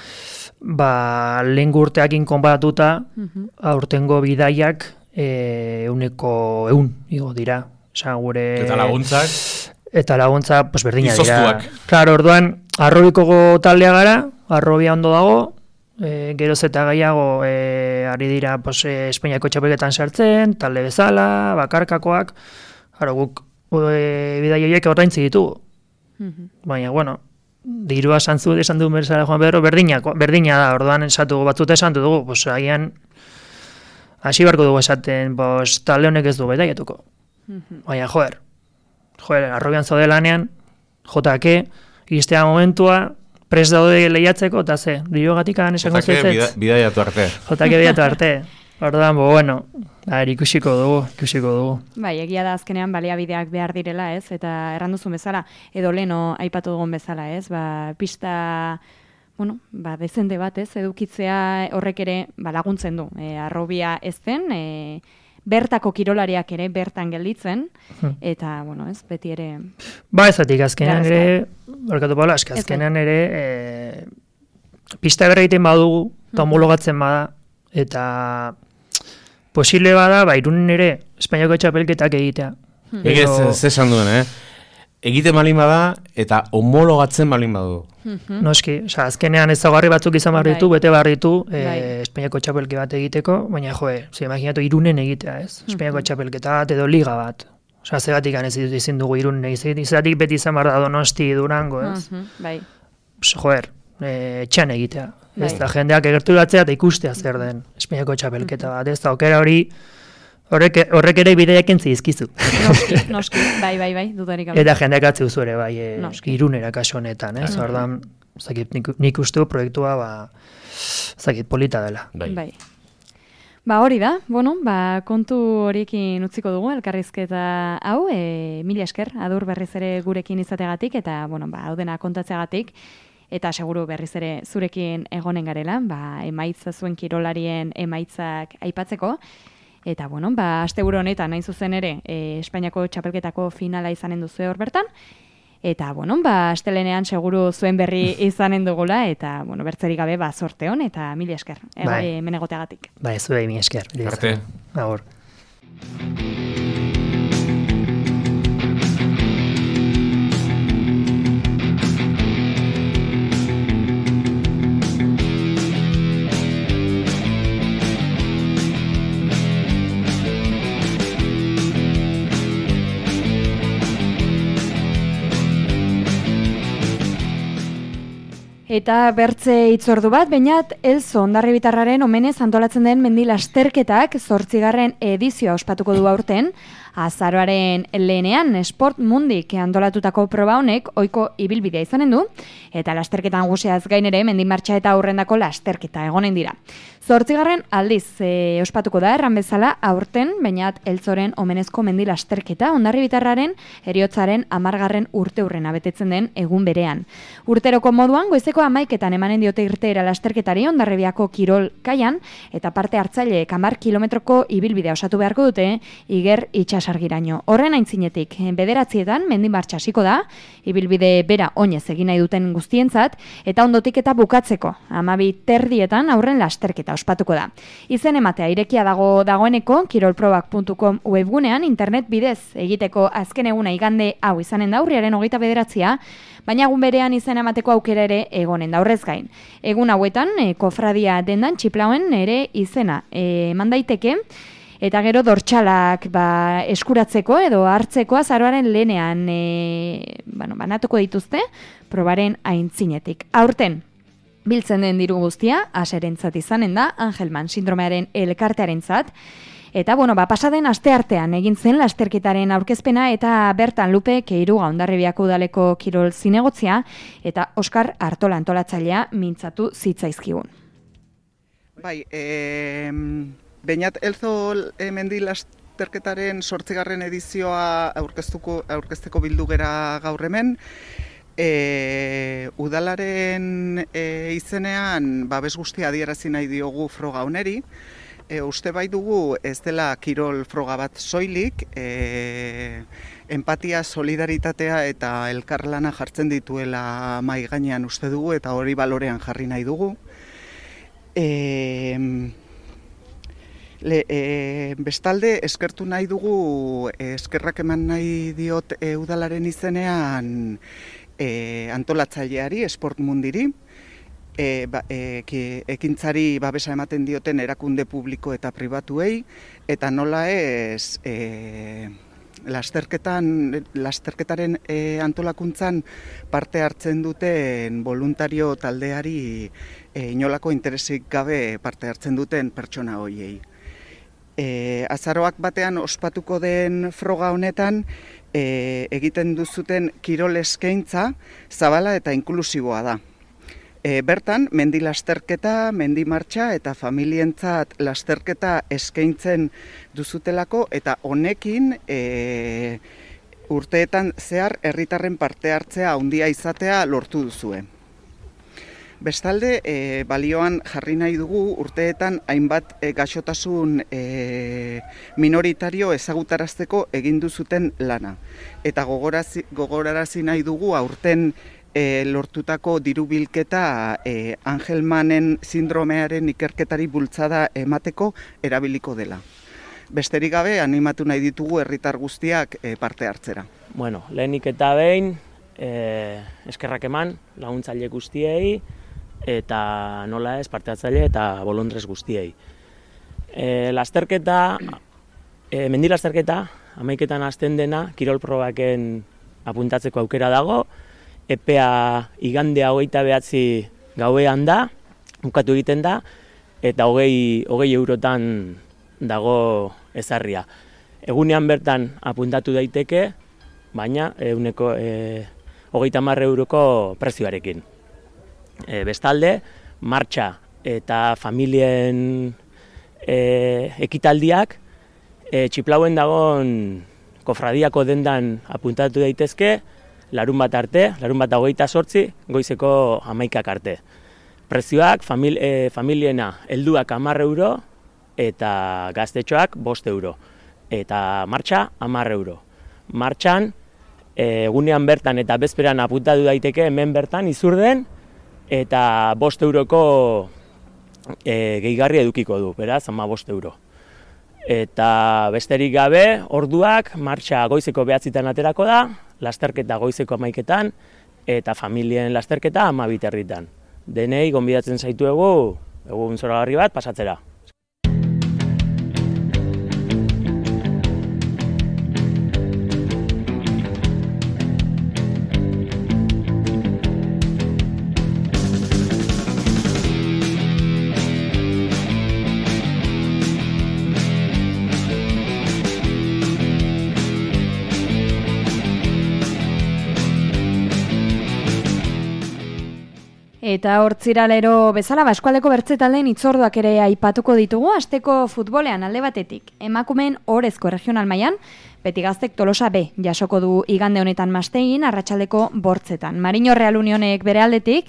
ba, lehen urteakin konparatuta, uh-huh. aurtengo bidaiak, e, euneko eun, igo dira. Osa, gure... Eta laguntzak? Eta laguntza, pues, berdina dira. Izoztuak. Claro, orduan, arrobiko taldea gara, arrobia ondo dago, e, geroz eta gehiago e, ari dira pues, e, Espainiako txapelketan sartzen, talde bezala, bakarkakoak, haro guk e, bidai horiek ordaintzi ditugu. Mm-hmm. Baina, bueno, dirua santzu esan du bezala Juan Pedro, berdina, berdina da, orduan esatu batzute esan dugu, pues, agian, hasi barko dugu esaten, pues, talde honek ez du betaietuko. Mm-hmm. Baina, joer, Joder, arrobian zaude lanean, jotake, iristea momentua, pres daude lehiatzeko, eta ze, diogatik agan esango zuetzetz. Jotake bidaiatu arte. Jotake bidaiatu arte. Orduan, bo, bueno, ari ikusiko dugu, ikusiko dugu. Bai, egia da azkenean baliabideak behar direla, ez? Eta erranduzun bezala, edo leno aipatu dugun bezala, ez? Ba, pista, bueno, ba, dezente bat, ez? Edukitzea horrek ere ba, laguntzen du. E, arrobia ez den, e, bertako kirolariak ere bertan gelditzen, eta, bueno, ez, beti ere... Ba, ezatik, azkenean ere, barkatu Paula, azkenean ere, e, pista berra egiten badugu, eta homologatzen bada, eta posible bada, ba, Irunen ere, Espainiako txapelketak egitea. Ege ez esan duen, eh? Egiten balin bada, eta homologatzen balin badu. Noski, oza, azkenean ezaugarri batzuk izan behar ditu, bete behar ditu, e, Espainiako txapelke bat egiteko, baina joe, ze imaginatu Irunen egitea, ez? Espainiako txapelketa bat edo liga bat. Osa, zegatik ez izin dugu Irunen egitea, zegatik beti izan behar da Donosti, Durango, ez? Bai. Joer, etxean egitea. Ez da, jendeak egerturatzea eta ikustea zer den Espainiako txapelketa bat, ez da, okera hori, Horrek, horrek ere bideiak entzi izkizu. Noski, noski, bai, bai, bai, dudarik gabe. Eta jendeak atzi duzu ere, bai, e, Irunera kaso honetan, ez? Eh? Ordan, zakit, nik, nik uste proiektua, ba, zakit, polita dela. Bai. bai. Ba, hori da, bueno, ba, kontu horiekin utziko dugu, elkarrizketa hau, e, mila esker, adur berriz ere gurekin izategatik, eta, bueno, ba, hau dena kontatzeagatik, eta seguru berriz ere zurekin egonen garela, ba, emaitza zuen kirolarien emaitzak aipatzeko. Eta, bueno, ba, asteburu honetan, nahi zuzen ere, e, Espainiako txapelketako finala izanen duzu hor bertan. Eta, bueno, ba, astelenean seguru zuen berri izanen dugula, eta, bueno, bertzerik gabe, ba, sorte hon, eta mila esker, bai. Hemen egoteagatik. Bai, zuei mila esker. Arte. Agur. Eta bertze hitzordu bat, bainat Elzo Hondarribitarraren omenez antolatzen den mendi lasterketak zortzigarren edizioa ospatuko du aurten, azaroaren lehenean Sport Mundik antolatutako proba honek ohiko ibilbidea izanen du, eta lasterketan guziaz gainere mendi martxa eta aurrendako lasterketa egonen dira. Zortzigarren aldiz e, ospatuko da erran bezala aurten, bainat Eltzoren omenezko mendi lasterketa Hondarribitarraren heriotzaren hamargarren urte hurrena betetzen den egun berean. Urteroko moduan goizeko hamaiketan emanen diote irteera lasterketari Hondarribiako kirol kaian eta parte hartzaileek hamar kilometroko ibilbidea osatu beharko dute Iger itsasargiraino. Horren aintzinetik bederatzietan mendi martxa hasiko da, ibilbide bera oinez egin nahi duten guztientzat eta ondotik eta bukatzeko hamabi terdietan aurren lasterketa ospatuko da. Izen ematea irekia dago dagoeneko kirolprobak puntu com webgunean internet bidez egiteko azken eguna igande hau izanen da urriaren hogeita bederatzia, baina egun berean izen emateko aukera ere egonen da horrez gain. Egun hauetan e, kofradia dendan txiplauen ere izena e, eman daiteke, eta gero dortxalak ba, eskuratzeko edo hartzeko azaroaren lehenean e, bueno, banatuko dituzte probaren aintzinetik. Aurten, biltzen den diru guztia, aserentzat izanen da, Angelman sindromearen elkartearentzat, eta bueno, ba, pasaden aste artean egin zen lasterketaren aurkezpena eta bertan Lupe Keiruga Hondarribiako udaleko kirol zinegotzia eta Oskar Artola antolatzailea mintzatu zitzaizkigun. Bai, eh, Beñat Elzo mendi lasterketaren zortzigarren edizioa aurkeztuko aurkezteko bildu gera gaur hemen. E, udalaren e, izenean babes guztia adierazi nahi diogu froga honeri. E, uste bai dugu ez dela kirol froga bat soilik, e, empatia, solidaritatea eta elkarlana jartzen dituela mai gainean uste dugu eta hori balorean jarri nahi dugu. E, Le, e, bestalde, eskertu nahi dugu, e, eskerrak eman nahi diot e, udalaren izenean e, antolatzaileari, Esport Mundiri, e, ba, e, ki, ekintzari babesa ematen dioten erakunde publiko eta pribatuei, eta nola ez e, lasterketan, lasterketaren e, antolakuntzan parte hartzen duten voluntario taldeari e, inolako interesik gabe parte hartzen duten pertsona hoiei. E, azaroak batean ospatuko den froga honetan e, egiten duzuten kirol eskaintza zabala eta inklusiboa da. E, bertan, mendi lasterketa, mendi martxa eta familientzat lasterketa eskaintzen duzutelako eta honekin e, urteetan zehar herritarren parte hartzea handia izatea lortu duzue. Bestalde, e, balioan jarri nahi dugu urteetan hainbat e, gaixotasun e, minoritario ezagutarazteko egin duzuten lana. Eta gogorazi, gogorarazi nahi dugu aurten e, lortutako dirubilketa e, Angelmanen sindromearen ikerketari bultzada emateko erabiliko dela. Besterik gabe, animatu nahi ditugu herritar guztiak e, parte hartzera. Bueno, lehenik eta behin, e, eskerrak eman laguntzaile guztiei, eta nola ez parte hartzaile eta bolondrez guztiei. E, lasterketa, e, mendi lasterketa, hamaiketan hasten dena, kirol probaken apuntatzeko aukera dago, epea igandea hogeita behatzi gauean da, bukatu egiten da, eta hogei, hogei eurotan dago ezarria. Egunean bertan apuntatu daiteke, baina ehuneko e, hogeita hamar euroko prezioarekin. E, bestalde, martxa eta familien e, ekitaldiak e, txiplauen dagoen kofradiako dendan apuntatu daitezke, larun bat arte, larun bat hogeita sortzi, goizeko hamaikak arte. Prezioak famil, e, familiena helduak hamar euro eta gaztetxoak bost euro. Eta martxa hamar euro. Martxan, e, egunean bertan eta bezperan apuntatu daiteke hemen bertan izurden, eta bost euroko e, gehigarri edukiko du, beraz, ama bost euro. Eta besterik gabe, orduak, martxa goizeko behatzitan aterako da, lasterketa goizeko hamaiketan, eta familien lasterketa ama biterritan. Denei, gonbidatzen zaituegu, egun zoragarri bat, pasatzera. Eta hortziralero bezala, eskualdeko bertze taldeen hitzorduak ere aipatuko ditugu, asteko futbolean alde batetik. Emakumeen orezko regional mailan, Beti Gaztek Tolosa B jasoko du igande honetan Mastegin arratsaldeko bortzetan. Marino Real Unionek bere aldetik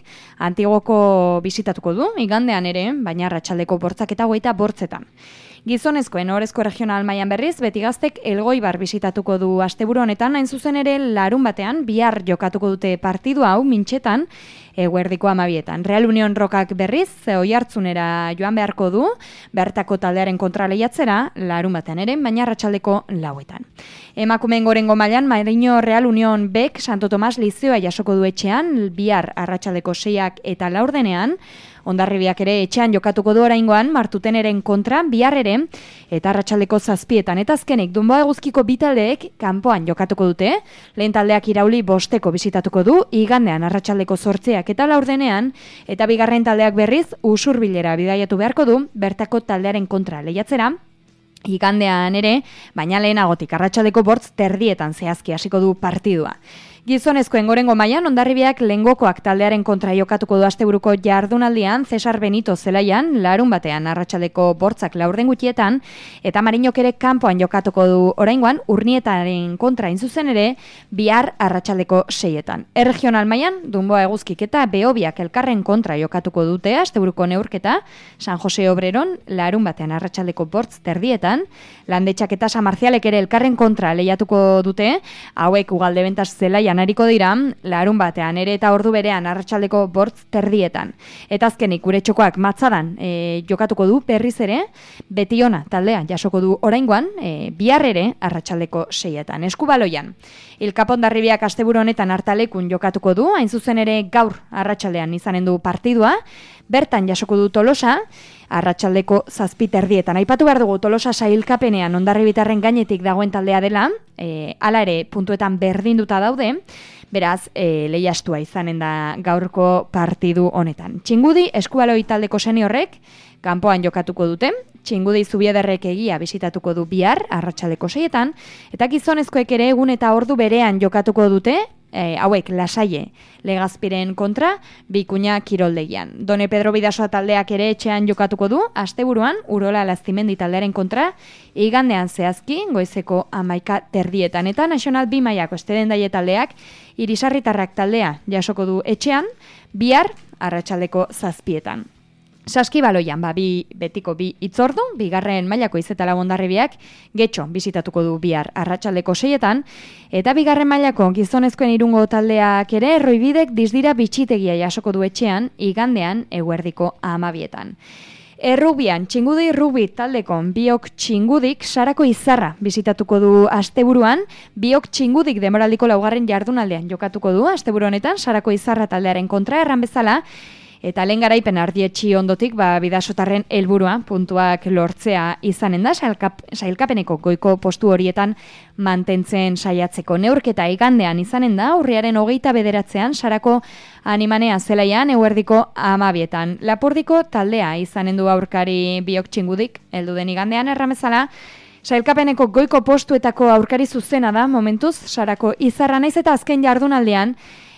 Antigoko bisitatuko du igandean ere, baina arratsaldeko bortzak eta hogeita bortzetan. Gizonezkoen orezko regional mailan berriz, Beti Gaztek Elgoibar bisitatuko du asteburu honetan, hain zuzen ere larun batean bihar jokatuko dute partidu hau mintxetan, eguerdiko amabietan. Real Union Rokak berriz, Oiartzunera joan beharko du, bertako taldearen kontra lehiatzera, larun batean ere, baina arratsaldeko lauetan. Emakumeen gorengo mailan, Marino Real Union Bek Santo Tomas Lizioa jasoko du etxean, bihar arratsaldeko seiak eta laurdenean, Hondarribiak ere etxean jokatuko du oraingoan Martuteneren kontra bihar ere eta arratsaldeko zazpietan eta azkenik Dunboa Eguzkiko bi taldeek kanpoan jokatuko dute. Lehen taldeak Irauli bosteko bisitatuko du igandean arratsaldeko zortziak eta laurdenean eta bigarren taldeak berriz Usurbilera bidaiatu beharko du bertako taldearen kontra lehiatzera. Igandean ere, baina lehenagotik arratsaldeko bortz terdietan zehazki hasiko du partidua. Gizonezkoen gorengo mailan Hondarribiak lehengokoak taldearen kontra jokatuko du asteburuko jardunaldian Cesar Benito zelaian larun batean arratsaldeko bortzak laurden gutietan eta Marinok ere kanpoan jokatuko du oraingoan Urnietaren kontra inzuzen ere bihar arratsaldeko seietan. Erregional mailan Dunboa Eguzkik eta Beobiak elkarren kontra jokatuko dute asteburuko neurketa San Jose Obreron larun batean arratsaldeko bortz terdietan, Landetxak eta San Marcialek ere elkarren kontra lehiatuko dute, hauek Ugalde Bentas zelaian ariko dira, larun batean ere eta ordu berean arratsaldeko bortz terdietan. Eta azkenik gure txokoak matzadan e, jokatuko du berriz ere, Betiona taldea jasoko du oraingoan, e, bihar ere arratsaldeko seietan. Eskubaloian, Ilkapondarribiak asteburu honetan hartalekun jokatuko du, hain zuzen ere gaur arratsaldean izanen du partidua, bertan jasoko du Tolosa, arratsaldeko zazpi terdietan. Aipatu behar dugu Tolosa sailkapenean Hondarribitarren gainetik dagoen taldea dela, e, hala ere puntuetan berdinduta daude, beraz e, lehiastua izanen da gaurko partidu honetan. Txingudi Eskubaloi taldeko seniorrek kanpoan jokatuko dute, Txingudi Zubiederrek Egia bisitatuko du bihar arratsaldeko seietan, eta gizonezkoek ere egun eta ordu berean jokatuko dute, E, hauek Lasaie Legazpiren kontra Bikuña kiroldegian. Done Pedro Bidasoa taldeak ere etxean jokatuko du asteburuan Urola Laztimendi taldearen kontra igandean zehazki goizeko hamaika terdietan eta Nacional bi mailako Estedendaie taldeak Irisarritarrak taldea jasoko du etxean bihar arratsaldeko zazpietan. Saskibaloian, ba, bi, betiko bi itzordu, bigarren mailako izetala Hondarribiak Getxo bisitatuko du bihar arratsaldeko seietan, eta bigarren mailako gizonezkoen irungo taldeak ere Erroibidek Dizdira bitxitegia jasoko du etxean, igandean eguerdiko amabietan. Errubian, Txingudi Rubi taldeko biok Txingudik Sarako Izarra bisitatuko du asteburuan, biok Txingudik demoraldiko laugarren jardunaldean jokatuko du asteburu honetan Sarako Izarra taldearen kontra erran bezala, eta lehen garaipen ardietxi ondotik, ba, Bidasotarren helburua puntuak lortzea izanen da, sailkap, sailkapeneko goiko postu horietan mantentzen saiatzeko neurketa igandean izanen da, urriaren hogeita bederatzean, Sarako Animanea zelaian, eguerdiko amabietan. Lapurdiko taldea izanen du aurkari biok Txingudik, heldu den igandean erramezala, sailkapeneko goiko postuetako aurkari zuzena da, momentuz, Sarako Izarra naiz eta azken jardunaldean,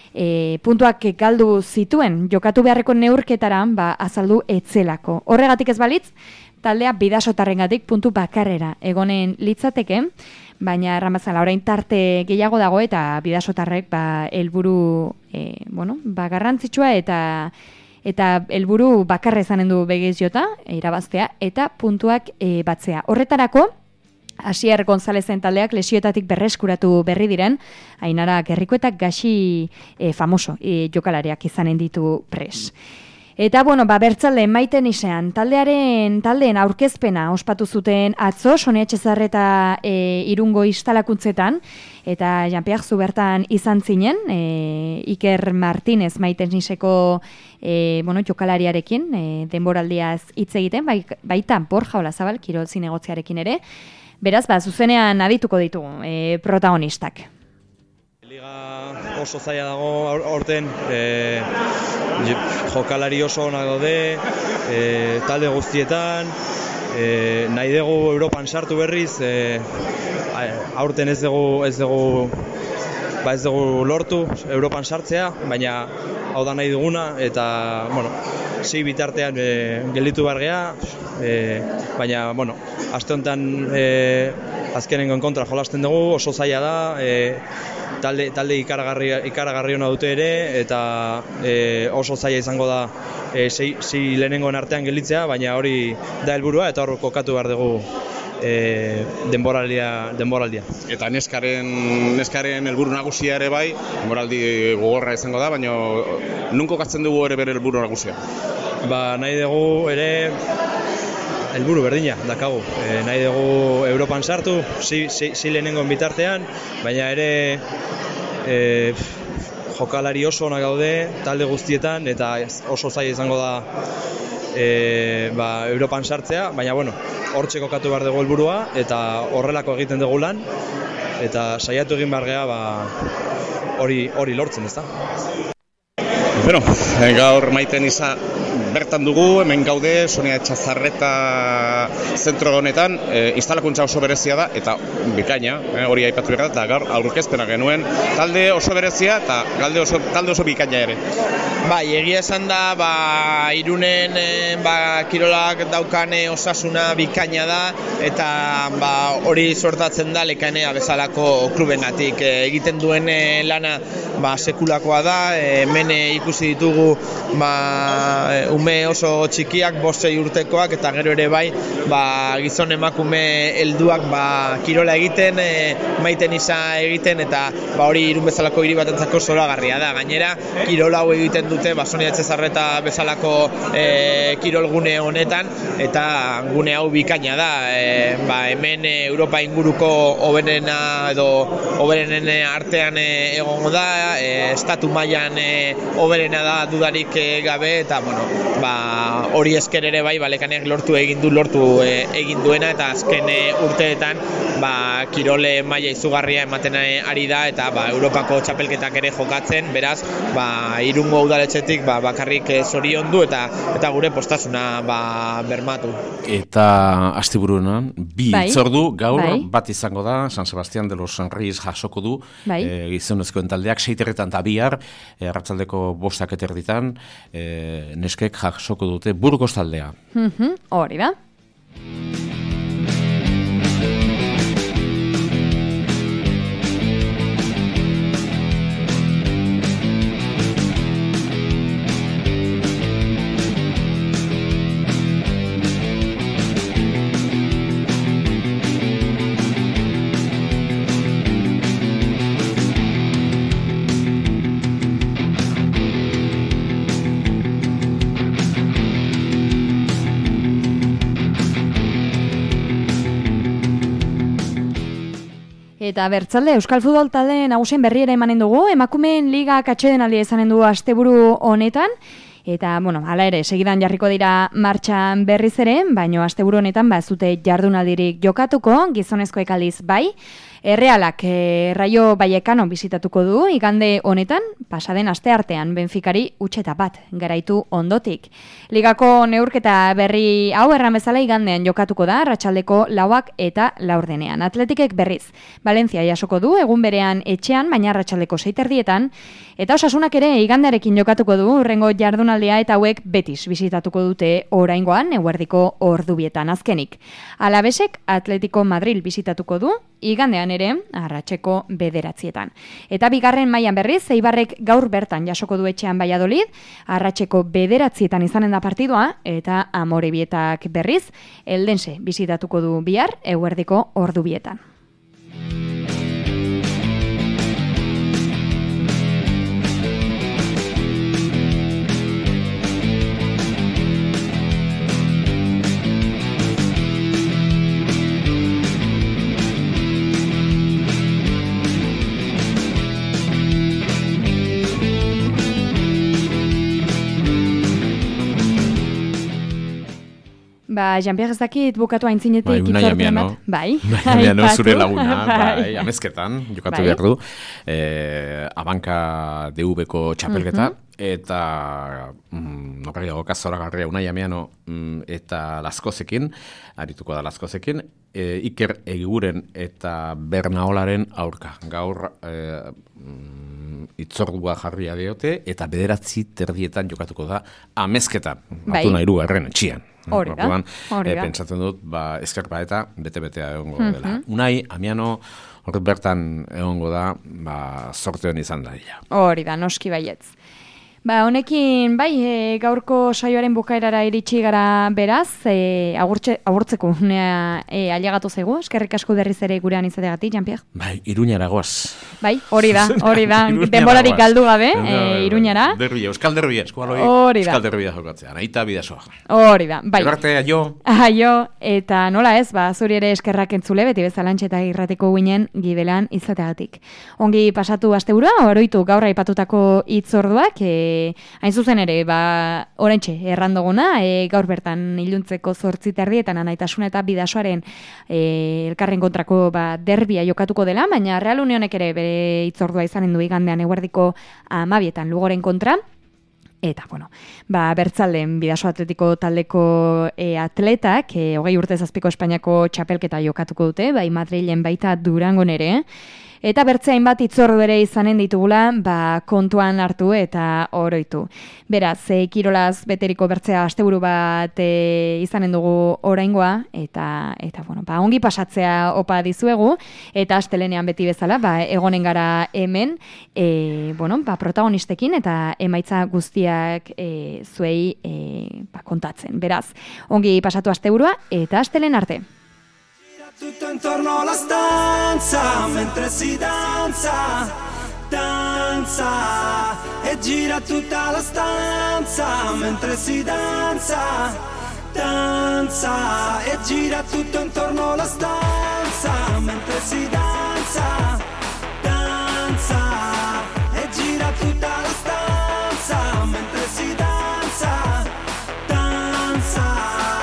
E, puntuak galdu zituen jokatu beharreko neurketaran ba, azaldu etzelako. Horregatik ez balitz, taldea Bidasotarrengatik puntu bakarrera egonen litzateke, baina erramazala orain tarte gehiago dago eta Bidasotarrek ba, helburu e, bueno, ba, garrantzitsua eta eta helburu bakarra izanen du begiz jota, irabaztea eta puntuak e, batzea. Horretarako, Asier Gonzalezen taldeak lesioetatik berreskuratu berri diren, Ainara Gerriko eta Gaxi e, famoso e, jokalariak izanen ditu pres. Eta, bueno, ba, bertzalde maiten isean, taldearen taldeen aurkezpena ospatu zuten atzo, Sonia Etxezarreta e, irungo instalakuntzetan, eta Jean-Pierre Zubertan izan zinen, e, Iker Martínez maiten iseko e, bueno, jokalariarekin, e, denboraldiaz hitz egiten, bai, baita Borja Olazabal, kirol zinegotziarekin ere, beraz, ba, zuzenean adituko ditugu e, protagonistak. Liga oso zaila dago aurten, e, jokalari oso onak daude, e, talde guztietan, e, nahi dugu Europan sartu berriz, e, aurten ez dugu, ez dugu ba ez dugu lortu Europan sartzea, baina hau da nahi duguna, eta, bueno, sei bitartean e, gelditu behar geha, e, baina, bueno, aste honetan e, azkenengo kontra jolasten dugu, oso zaila da, e, talde, talde ikaragarri, ikaragarri hona dute ere, eta e, oso zaila izango da e, sei, sei lehenengoen artean gelditzea, baina hori da helburua eta hor kokatu behar dugu E, denboraldia, denboraldia. Eta neskaren, neskaren helburu nagusia ere bai, denboraldi gogorra izango da, baina nun kokatzen dugu ere bere helburu nagusia? Ba, nahi dugu ere helburu berdina dakagu. E, nahi dugu Europan sartu, zi, zi, zi lehenengoen bitartean, baina ere e, jokalari oso onak gaude talde guztietan, eta oso zaila izango da E, ba, Europan sartzea, baina bueno, hortxe kokatu behar dugu helburua eta horrelako egiten dugu lan eta saiatu egin behar geha ba, hori, hori lortzen, ezta? Bueno, gaur Maiten Iza bertan dugu, hemen gaude, Sonia Etxazarreta zentro honetan, e, instalakuntza oso berezia da, eta bikaina, e, hori aipatu behar da, eta gaur aurkezpena genuen, talde oso berezia eta talde oso, talde oso bikaina ere. Bai, egia esan da, ba, Irunen ba, kirolak daukane osasuna bikaina da, eta ba, hori sortatzen da Lekainea bezalako klubenatik. E, egiten duen e, lana ba, sekulakoa da, e, hemen ikusi ditugu ba, ume oso txikiak, bostei urtekoak, eta gero ere bai, ba, gizon emakume helduak ba, kirola egiten, e, Maiten Iza egiten, eta ba, hori Irun bezalako hiri batentzako zoragarria da. Gainera, kirola hau egiten dute ba, Sonia Etxezarreta bezalako e, kirolgune honetan, eta gune hau bikaina da. E, ba, hemen e, Europa inguruko hoberena edo hoberenen artean e, egongo da, e, estatu mailan e, hoberena da dudarik e, gabe, eta bueno, ba, hori esker ere bai, ba, Lekaneak lortu egin du, lortu e, egin duena, eta azken e, urteetan ba, kirole maila izugarria ematen ari da, eta ba, Europako txapelketak ere jokatzen, beraz, ba, Irungo udaletxetik ba, bakarrik zoriondu eta eta gure postasuna ba, bermatu. Eta asteburuan bi bai. Itzordu gaur bai. Bat izango da, San Sebastián de los Reyes jasoko du, bai. e, gizonezkoen taldeak seiterretan eta bihar, e, arratsaldeko bostak eterditan, e, neskek jasoko dute Burgos taldea. Mhm, hori da. Eta bertzalde, Euskal Futbol talde nagusien berri ere emanen dugu, emakumeen liga atsedenaldia izanen du asteburu honetan, eta, bueno, hala ere, segidan jarriko dira martxan berriz ere, baino asteburu honetan ba ez dute jardunaldirik jokatuko, gizonezkoek aldiz bai. Errealak e, Raio Vallecano bizitatuko du, igande honetan, pasaden asteartean Benficari utxeta bat garaitu ondotik. Ligako neurketa berri hau erran bezala igandean jokatuko da, arratsaldeko lauak eta laurdenean. Atletikek berriz, Valencia jasoko du, egun berean etxean, baina arratsaldeko seiterdietan, eta Osasunak ere igandearekin jokatuko du, urrengo jardunaldia eta hauek Betis bizitatuko dute oraingoan, eguerdiko ordubietan azkenik. Alabesek Atletico Madrid bizitatuko du, igandean ere, arratseko bederatzietan. Eta bigarren mailan berriz, Eibarrek gaur bertan jasoko du etxean Valladolid, arratseko bederatzietan izanen da partidua, eta Amorebietak berriz, Eldense bizitatuko du bihar, eguerdiko ordubietan. Ba, Jean-Pierre ez dakit bukatu aintzinetik bai, itzortzen bat. Bai, Unai Amiano zure laguna, bai, amezketan, jokatu bai. behar du, eh, Abanka D V-ko txapelketa, uh-huh. eta mm, nokarriago kazoragarria Unai Amiano mm, eta Laskozekin, arituko da Laskozekin, e, Iker Eguren eta Bernaolaren aurka. Gaur e, itzordua jarria diote eta bederatzi terdietan jokatuko da amezketan. Bai. Batu nahi du erren etxian. Hori da, hori e, da. Pentsatzen dut, ba, Ezkerpa eta bete-betea egongo Mhm. dela. Unai, Amiano, hor bertan egongo da, ba, zorte hon izan da dira. Hori da, noski baietz. Ba, honekin, bai, e, gaurko saioaren bukaerara iritsi gara beraz, e, agurtze, agurtzeko unea e, ailegatu zaigu, eskerrik asko berriz ere gurean izateagatik, Jean-Pierre. Bai, Iruñara goaz. Bai, hori da, hori da, Iruñara denborarik goaz. galdu gabe, Bai, e, Iruñara. Derbia, Euskal Derbia, eskualoi, Hori da. Euskal Derbia jokatzea, naita bidasoa. Hori da, bai. Gero arte, aio. Aio, eta nola ez, ba, zuri ere eskerrak entzule, beti bezalantxe eta irrateko guinen gibelan izateagatik. Ongi pasatu asteburua, oroitu gaur aipatutako hitzorduak, e, hain zuzen ere, ba, oraintxe, errandoguna, e, gaur bertan iluntzeko zortzi terdietan anaitasuna eta bidasoaren e, elkarren kontrako ba, derbia jokatuko dela, baina Real Unionek ere bere hitzordua izanen du igandean eguerdiko amabietan Lugoren kontra. Eta, bueno, ba, bertzalden bidaso atletiko taldeko e, atletak, e, hogei urte zazpiko Espainiako txapelketa jokatuko dute, bai Madrilen baita Durangon ere, eta bertzeain bat itzordu ere izanen ditugula, ba, kontuan hartu eta oroitu. Beraz, e, kirolaz beteriko bertzea asteburu bat e, izanen dugu oraingoa, eta, eta bueno, ba, ongi pasatzea opa dizuegu, eta astelenean beti bezala, ba, egonen gara hemen, e, bueno, ba, protagonistekin eta emaitza guztiak e, zuei e, ba, kontatzen. Beraz, ongi pasatu asteburua eta astelen arte. Tutto intorno alla stanza mentre si danza, danza e gira tutta la stanza mentre si danza, danza e gira tutto intorno alla stanza mentre si danza, danza e gira tutta la stanza mentre si danza, danza.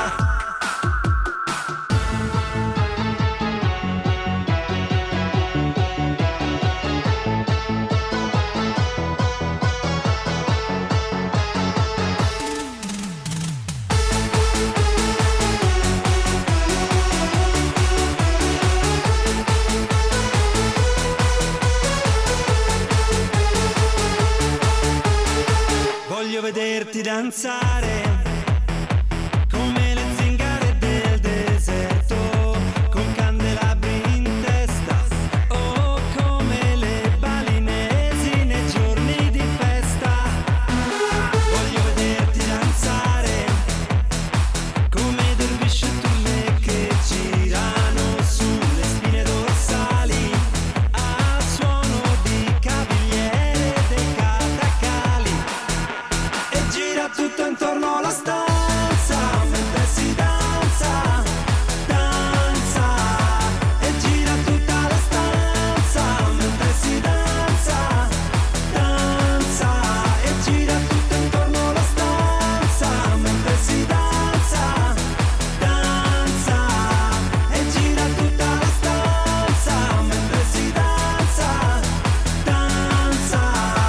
Voglio vederti danzare come le zingare del deserto, con candelabri in testa, o come le balinesi nei giorni di festa. Voglio vederti danzare come dervisce turle che girano sulle spine dorsali, a suono di cavigliere dei catacali. Gira tutto intorno alla stanza mentre si danza, danza e gira tutta la stanza mentre si danza, danza e gira tutto intorno alla stanza mentre si danza, danza e gira tutta la stanza mentre si danza, danza.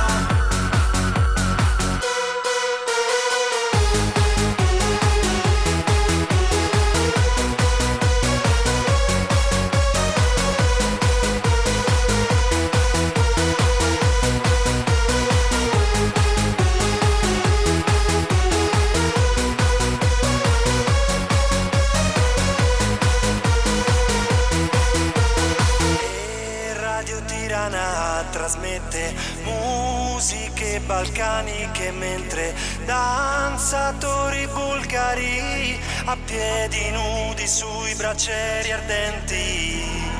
Radio Tirana trasmette musiche balcaniche mentre danzatori bulgari a piedi nudi sui braccieri ardenti